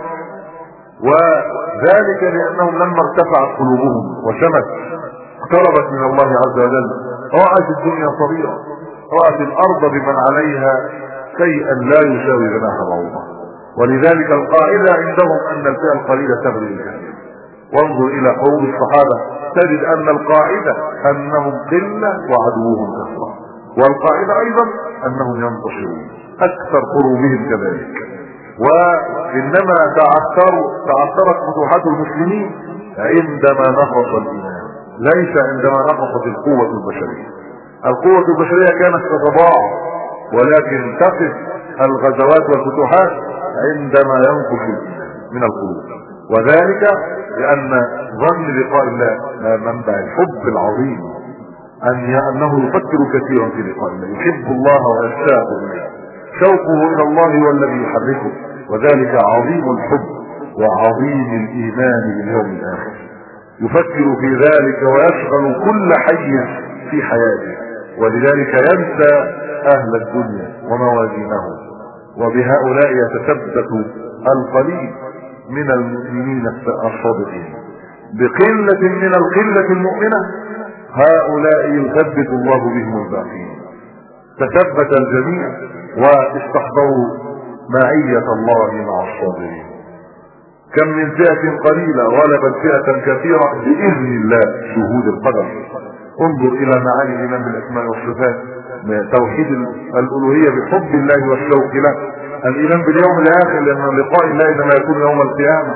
C: وذلك لأنهم لما ارتفعت قلوبهم وشمت اقتربت من الله عز وجل رأت الدنيا صغيرة، رأت الأرض بمن عليها شيئا لا يساوي جناح بعوضة، ولذلك القاعدة عندهم أن الفئة القليلة تغلب الكثير. وانظر إلى حروب الصحابة تجد أن القاعدة أنهم قلة وعدوهم كثرة، والقاعدة أيضا أنهم ينتصرون، أكثر حروبهم كذلك. وإنما تعثروا تعثرت فتوحات المسلمين عندما نقص الإيمان، ليس عندما نقصت القوة البشرية. القوة البشرية كانت تتضاعف، ولكن تقف الغزوات والفتوحات عندما ينقص الإيمان من القلوب، وذلك لأن ظن لقاء الله منبع الحب العظيم، أن أنه يفكر كثيرا في لقاء الله، يحب الله ويشتاق إليه، شوقه إلى الله والذي يحركه، وذلك عظيم الحب وعظيم الإيمان باليوم الآخر. يفكر في ذلك ويشغل كل حيز في حياته، ولذلك ينسى أهل الدنيا وموازينهم، وبهؤلاء يتثبت القليل من المؤمنين الصادقين. بقلة من القلة المؤمنة هؤلاء يثبت الله بهم الباقين. تثبت الجميع واستحضروا معية الله مع الصابرين. كم من فئة قليلة غلبت فئة كثيرة بإذن الله، شهود القدر. انظر إلى معاني الإيمان بالأسماء والصفات، توحيد الألوهية بحب الله والشوق له، الإيمان باليوم الآخر لأن لقاء الله إنما يكون يوم القيامة،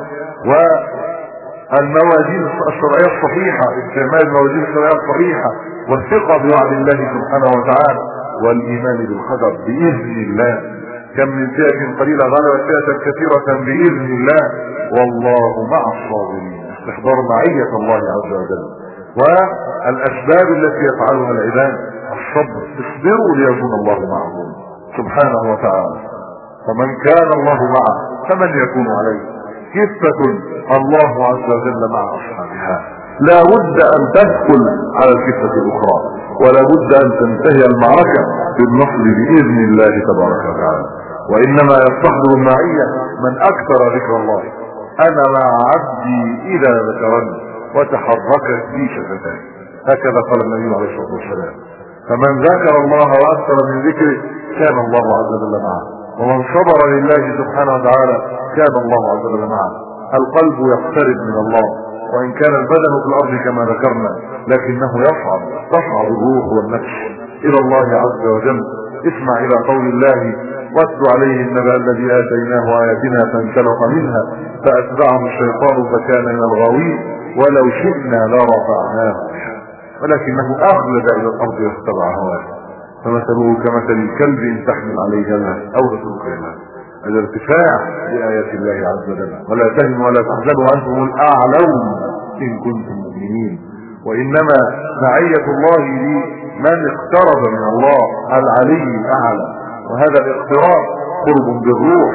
C: والموازين الشرعية الصحيحة، استعمال الموازين الشرعية الصحيحة، والثقة بوعد الله سبحانه وتعالى، والإيمان بالقدر بإذن الله. كم من فئة قليلة غلبت فئة كثيرة بإذن الله والله مع الصابرين. استحضار معية الله عز وجل والأسباب التي يفعلها العباد، الصبر، اصبروا ليكون الله معهم سبحانه وتعالى. فمن كان الله معه فمن يكون عليه. كفة الله عز وجل مع أصحابها، لا بد أن تدخل على الكفة الأخرى، ولا بد أن تنتهي المعركة بالنصر بإذن الله تبارك وتعالى. وإنما يستحضر المعية من أكثر ذكر الله. أنا مع عبدي إذا ذكرني وتحركت بي شفتاي، هكذا قال النبي عليه الصلاة والسلام. فمن ذكر الله وأكثر من ذكره كان الله عز وجل معه، ومن صبر لله سبحانه وتعالى كان الله عز وجل معه. القلب يقترب من الله، وإن كان البدن في الأرض كما ذكرنا لكنه يصعد، تصعد الروح والنفس إلى الله عز وجل. اسمع إلى قول الله واتل عليه النبأ الذي آتيناه آياتنا فانسلخ منها فأتبعه الشيطان فكان من الغاوين ولو شئنا لرفعناه ولكنه أخلد إلى الأرض واتبع هواه فمثله كمثل الكلب إن تحمل عليه يلهث أو تتركه يلهث. الارتفاع بآيات الله عز وجل. ولا تهنوا ولا تحزنوا وأنتم الأعلون إن كنتم مؤمنين. وإنما معية الله لمن اقترب من الله العلي الأعلى، وهذا الاقتراب قرب بالروح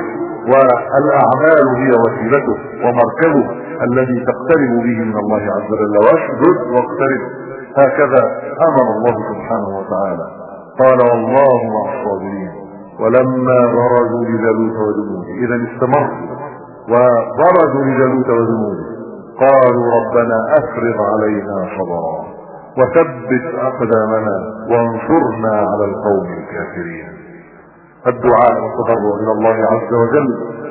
C: والاعمال هي وسيلته ومركبه الذي تقترب به من الله عز وجل. واسجد واقترب، هكذا امر الله سبحانه وتعالى. قال والله مع الصابرين ولما برزوا لجالوت وجنوده، اذا استمروا وبرزوا لجالوت وجنوده قالوا ربنا افرغ علينا صبرا وثبت اقدامنا وانصرنا على القوم الكافرين. الدعاء والتضرع الى الله عز وجل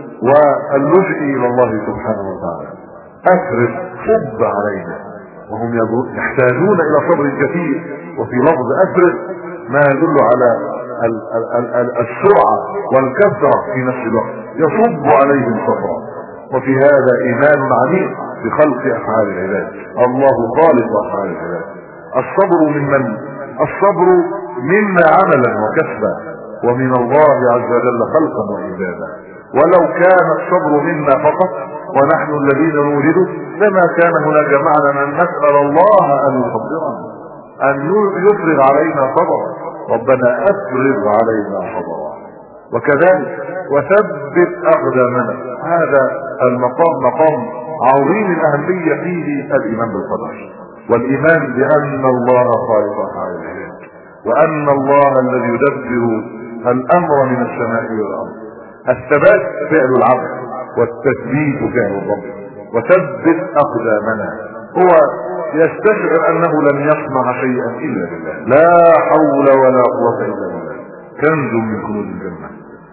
C: واللجئ الى الله سبحانه وتعالى. افرغ، صب علينا، وهم يحتاجون الى صبر كثير. وفي لفظ افرغ ما يدل على ال ال ال السرعه والكثره في نفس الوقت، يصب عليهم صبرا. وفي هذا ايمان عميق بخلق افعال العباد. الله خالق افعال العباد. الصبر ممن؟ الصبر منا عملا وكسبا، ومن الله عز وجل خلقا وعبادا. ولو كان الصبر منا فقط ونحن الذين نوجده لما كان هناك معنى ان نسأل الله ان يصبرنا، ان يفرغ علينا صبرا. ربنا افرغ علينا صبرا. وكذلك وثبت اقدامنا، هذا المقام مقام عظيم الاهمية فيه الايمان بالقدر، والايمان بان الله خالق افعال العباد، وان الله الذي يدبر الامر من السماء والارض. الثبات فعل العبد والتثبيت فعل الرب. وثبت اقدامنا، هو يستشعر انه لن يصنع شيئا الا بالله، لا حول ولا قوة الا بالله، كنز من كنوز الجنة.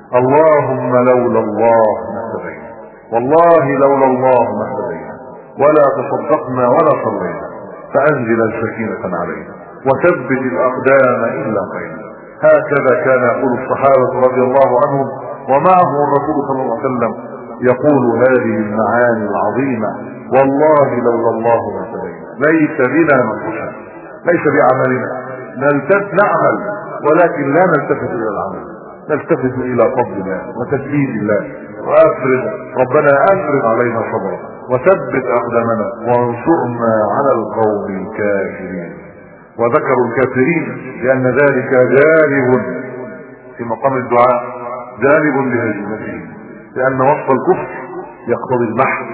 C: اللهم لولا الله ما اهتدينا، والله لولا الله ما اهتدينا ولا تصدقنا ولا صلينا، فانزل السكينة علينا وثبت الاقدام الا خيرا. هكذا كان يقول الصحابة رضي الله عنهم، ومعهم الرسول صلى الله عليه وسلم يقول هذه المعاني العظيمة: والله لولا الله ما اهتدينا. ليس بنا منفوسا، ليس بعملنا، نلتفت نعمل ولكن لا نلتفت الى العمل، نلتفت الى فضل الله وتثبيت الله. وافرغ ربنا افرغ علينا صبرا وثبت اقدامنا وانصرنا على القوم الكافرين. وذكروا الكافرين لان ذلك جالب في مقام الدعاء، جالب لهزيمتهم، لان وصف الكفر يقتضي المحو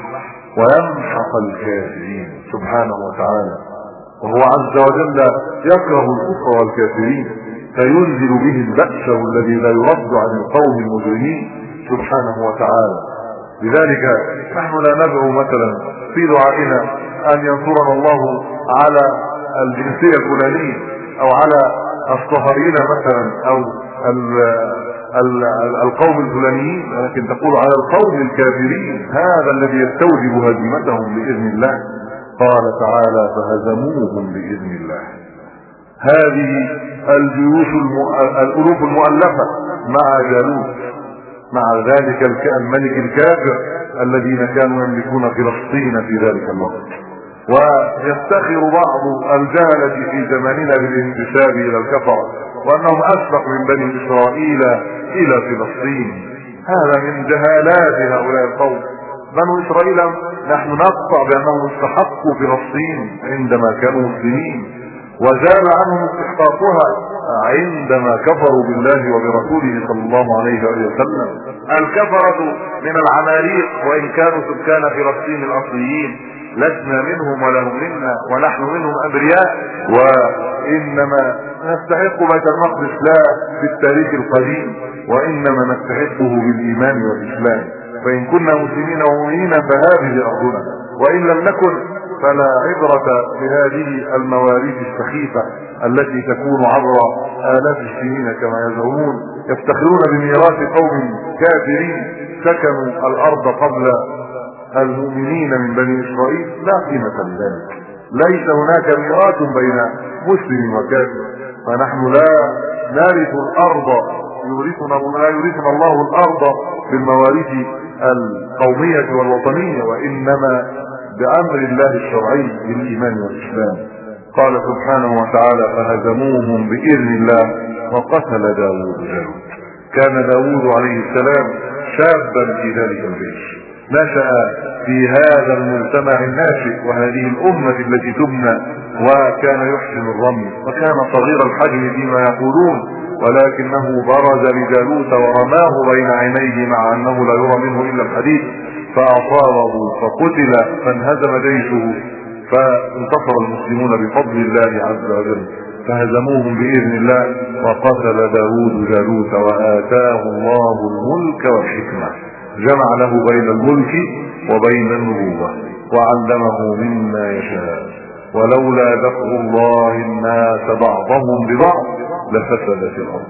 C: ويمحق الكافرين سبحانه وتعالى. وهو عز وجل يكره الكفر والكافرين فينزل به البأس الذي لا يرد عن القوم المجرمين سبحانه وتعالى. لذلك نحن لا ندعو مثلا في دعائنا ان ينصرنا الله على الجنسية الفلانية او على الصهاينة مثلا او ال ال القوم الفلانيين، ولكن تقول على القوم الكافرين، هذا الذي يستوجب هزيمتهم بإذن الله. قال تعالى: فهزموهم بإذن الله. هذه الجيوش الألوف المؤلفة مع جالوت، مع ذلك الملك الكافر الذين كانوا يملكون فلسطين في ذلك الوقت. ويفتخر بعض الجهلة في زماننا بالانتساب الى الكفر وانهم اسبق من بني اسرائيل الى فلسطين. هذا من جهالات هؤلاء القوم. بنو اسرائيل نحن نقطع بانهم استحقوا فلسطين عندما كانوا مسلمين، وزال عنهم استحقاقها عندما كفروا بالله وبرسوله صلى الله عليه وسلم. الكفرة من العماليق وان كانوا سكان فلسطين الاصليين، لسنا منهم ولا هم منا ونحن منهم ابرياء، وانما نستحق بيت المقدس لا بالتاريخ القديم، وانما نستحقه بالايمان والاسلام. فان كنا مسلمين ومؤمنين فهذه ارضنا، وان لم نكن فلا عبرة بهذه المواريث السخيفة التي تكون عبر آلاف السنين كما يزعمون. يفتخرون بميراث قوم كافرين سكنوا الارض قبل المؤمنين من بني اسرائيل، لا قيمة لذلك. ليس هناك ميراث بين مسلم وكافر، فنحن لا نرث الارض، يورثنا لا يورثنا الله الارض بالمواريث القومية والوطنية، وانما بامر الله الشرعي بالايمان والاسلام. قال سبحانه وتعالى: فهزموهم باذن الله وقتل داود جالوت. كان داود عليه السلام شابا في ذلك الجيش، نشأ في هذا المجتمع الناشئ وهذه الأمة التي تبنى، وكان يحسن الرمي، وكان صغير الحجم فيما يقولون، ولكنه برز لجالوت ورماه بين عينيه مع انه لا يرى منه الا الحديد فاصابه فقتل فانهزم جيشه، فانتصر المسلمون بفضل الله عز وجل فهزموهم باذن الله، وقتل داود جالوت واتاه الله الملك والحكمه، جمع له بين الملك وبين النبوه وعلمه مما يشاء. ولولا دفع الله الناس بعضهم ببعض لفسدت الارض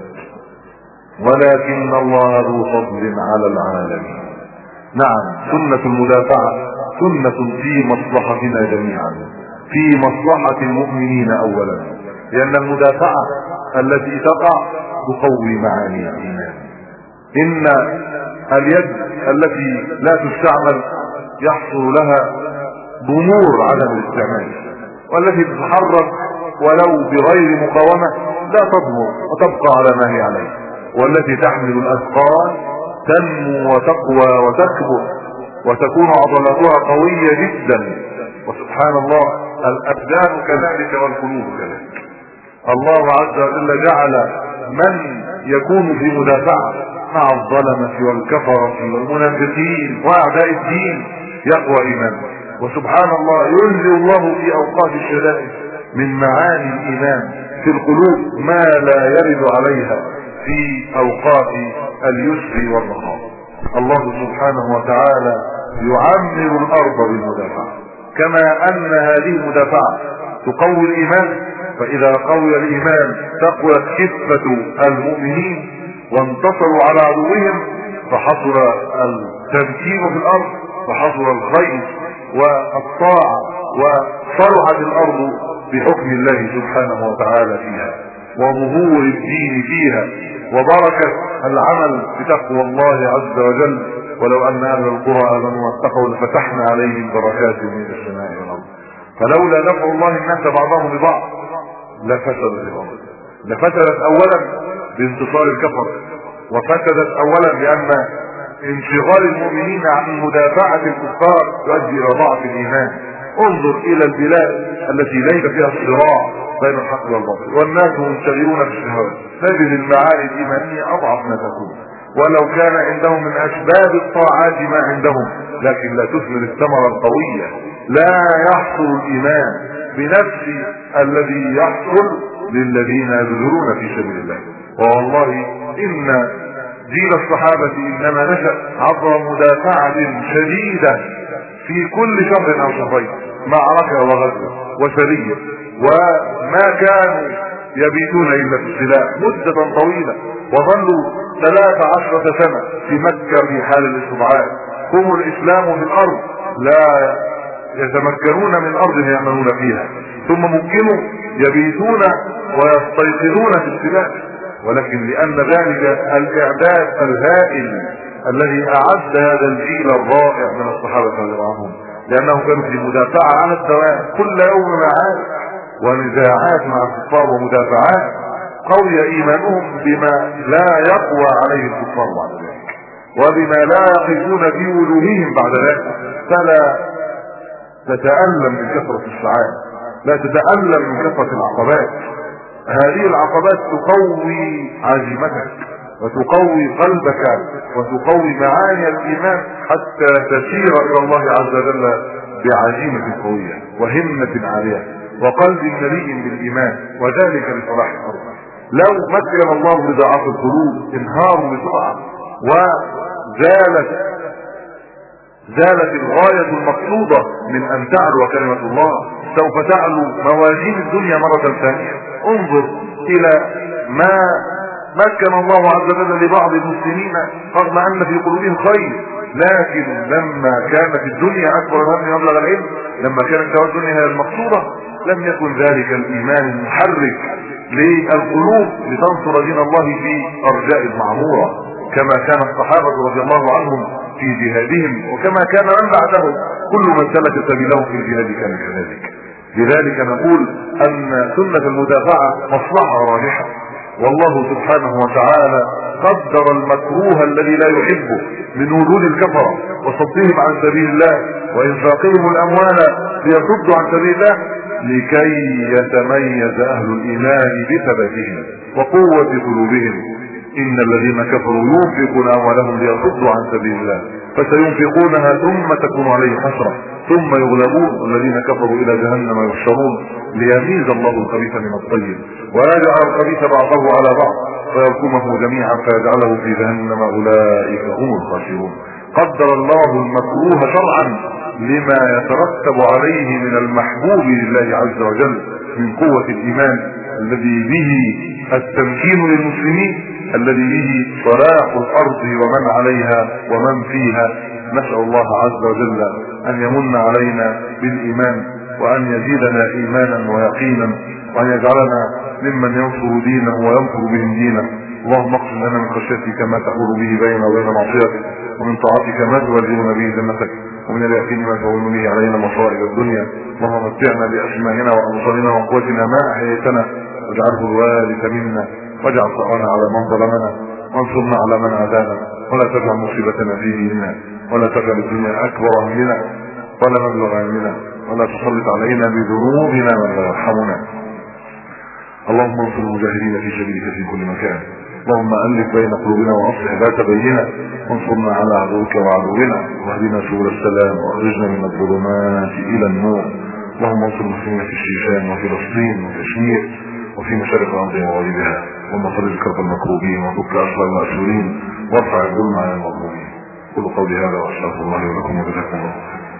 C: ولكن الله ذو فضل على العالمين. نعم، سنة المدافعة سنة في مصلحتنا جميعا، في مصلحة المؤمنين اولا، لان المدافعة التي تقع تقوي معاني الايمان. ان اليد التي لا تستعمل يحصل لها ضمور عدم الاستعمال، والتي تتحرك ولو بغير مقاومة لا تضمر وتبقى على ما هي عليه، والتي تحمل الاثقال تنمو وتقوى وتكبر وتكون عضلاتها قوية جدا. وسبحان الله الابدان كذلك والقلوب كذلك. الله عز وجل جعل من يكون في مدافعة مع الظلمة والكفرة والمنافقين واعداء الدين يقوى ايمانه. وسبحان الله ينزل الله في اوقات الشدائد من معاني الايمان في القلوب ما لا يرد عليها في اوقات اليسر والرخاء. الله سبحانه وتعالى يعمر الارض بالمدافعة، كما ان هذه المدافعة تقوي الايمان، فاذا قوي الايمان تقوى كفة المؤمنين وانتصروا على عدوهم، فحصل التمكين في الارض وحصل الخير والطاعة وصلحت الارض بحكم الله سبحانه وتعالى فيها، وظهور الدين فيها، وبركة العمل بتقوى الله عز وجل. ولو ان اهل القرى امنوا واتقوا لفتحنا عليهم بركات من السماء والارض. فلولا دفع الله الناس بعضهم ببعض لفسدت الارض، لفسدت اولا بانتصار الكفر، وفسدت اولا لان انشغال المؤمنين عن مدافعة الكفار يؤدي الى ضعف الايمان. انظر الى البلاد التي ليس فيها الصراع بين الحق والباطل والناس منشغلون في الشهوات، تجد المعاني الايمانية اضعف ما تكون، ولو كان عندهم من اسباب الطاعات ما عندهم، لكن لا تثمر الثمرة القوية، لا يحصل الايمان بنفس الذي يحصل للذين يبذلون في سبيل الله. والله ان جيل الصحابة انما نشأ عبر مدافعة شديدة في كل شهر او شهرين، معركة وغزوة وسرية، وما كانوا يبيتون الا في السلاح مدة طويلة، وظلوا ثلاث عشرة سنة في مكة في حال الاستضعاف. هم الاسلام في الارض لا يتمكنون من ارض يعملون فيها، ثم ممكنوا يبيتون ويستيقظون في السلاح، ولكن لان ذلك الاعداد الهائل الذي اعد هذا الجيل الرائع من الصحابة رضي الله عنهم، لانهم كانوا في مدافعة على الدوام كل يوم معارك ونزاعات مع الكفار ومدافعات، قوي ايمانهم بما لا يقوى عليه الكفار بعد ذلك، وبما لا يقفون في وجوههم بعد ذلك. فلا تتألم من كثرة السعادة، لا تتألم من كثرة العقبات. هذه العقبات تقوي عزيمتك وتقوي قلبك وتقوي معاني الايمان حتى تسير الى الله عز وجل بعزيمة قوية وهمة عالية وقلب مليء بالايمان، وذلك لصلاح الارض. لو مكن الله بضعف القلوب انهاروا بسرعة وزالت زالت الغاية المقصودة من ان تعلو كلمة الله، سوف تعلو موازين الدنيا مرة ثانية. انظر الى ما مكن الله عز وجل لبعض المسلمين رغم ان في قلوبهم خير، لكن لما كانت الدنيا اكبر من مبلغ العلم، لما كانت الدنيا هي المقصودة، لم يكن ذلك الايمان المحرك للقلوب لتنصر دين الله في ارجاء المعمورة، كما كان الصحابة رضي الله عنهم في جهادهم، وكما كان من بعدهم كل من سلك سبيلهم في الجهاد كان كذلك. لذلك نقول ان سنة المدافعة مصلحة راجحة، والله سبحانه وتعالى قدر المكروه الذي لا يحبه من وجود الكفرة وصدهم عن سبيل الله وانفاقهم الاموال ليصدوا عن سبيل الله، لكي يتميز اهل الايمان بثباتهم وقوة قلوبهم. ان الذين كفروا ينفقون اموالهم ليصدوا عن سبيل الله فسينفقونها ثم تكون عليه حسرة ثم يغلبون الذين كفروا الى جهنم يحشرون ليميز الله الخبيث من الطيب ويجعل الخبيث بعضه على بعض فيركمه جميعا فيجعله في جهنم. اولئك هم الخاسرون. قدر الله المكروه شرعا لما يترتب عليه من المحبوب لله عز وجل من قوة الايمان الذي به التمكين للمسلمين، الذي به صلاح الارض ومن عليها ومن فيها. نسأل الله عز وجل ان يمن علينا بالايمان وان يزيدنا ايمانا ويقينا وان يجعلنا ممن ينصر دينه وينصر بهم دينه. اللهم اقسم لنا من خشيتك ما تحول به بيننا وبين معصيتك ومن طاعتك ما تبلغنا به جنتك ومن اليقين ما تهون به علينا مصائب الدنيا. اللهم متعنا باسمائنا وابصارنا وقوتنا ما احييتنا واجعله الوارث منا واجعل ثارنا على من ظلمنا وانصرنا على من عادانا ولا تجعل مصيبتنا في ديننا ولا تجعل الدنيا اكبر همنا ولا مبلغ علمنا ولا تسلط علينا بذنوبنا من لا يرحمنا. اللهم انصر المجاهدين في سبيلك في كل مكان. اللهم الف بين قلوبنا واصلح ذات بيننا وانصرنا على عدوك وعدونا واهدنا سبل السلام واخرجنا من الظلمات الى النور. اللهم انصر المسلمين في الشيشان وفلسطين وكشمير وفي مشارق الارض ومغاربها. اللهم فرج كرب المكروبين وفك اسر المأسورين وارفع الظلم عن المظلومين. قولوا قولي هذا واستغفر الله لكم وجزاكم الله خيرا.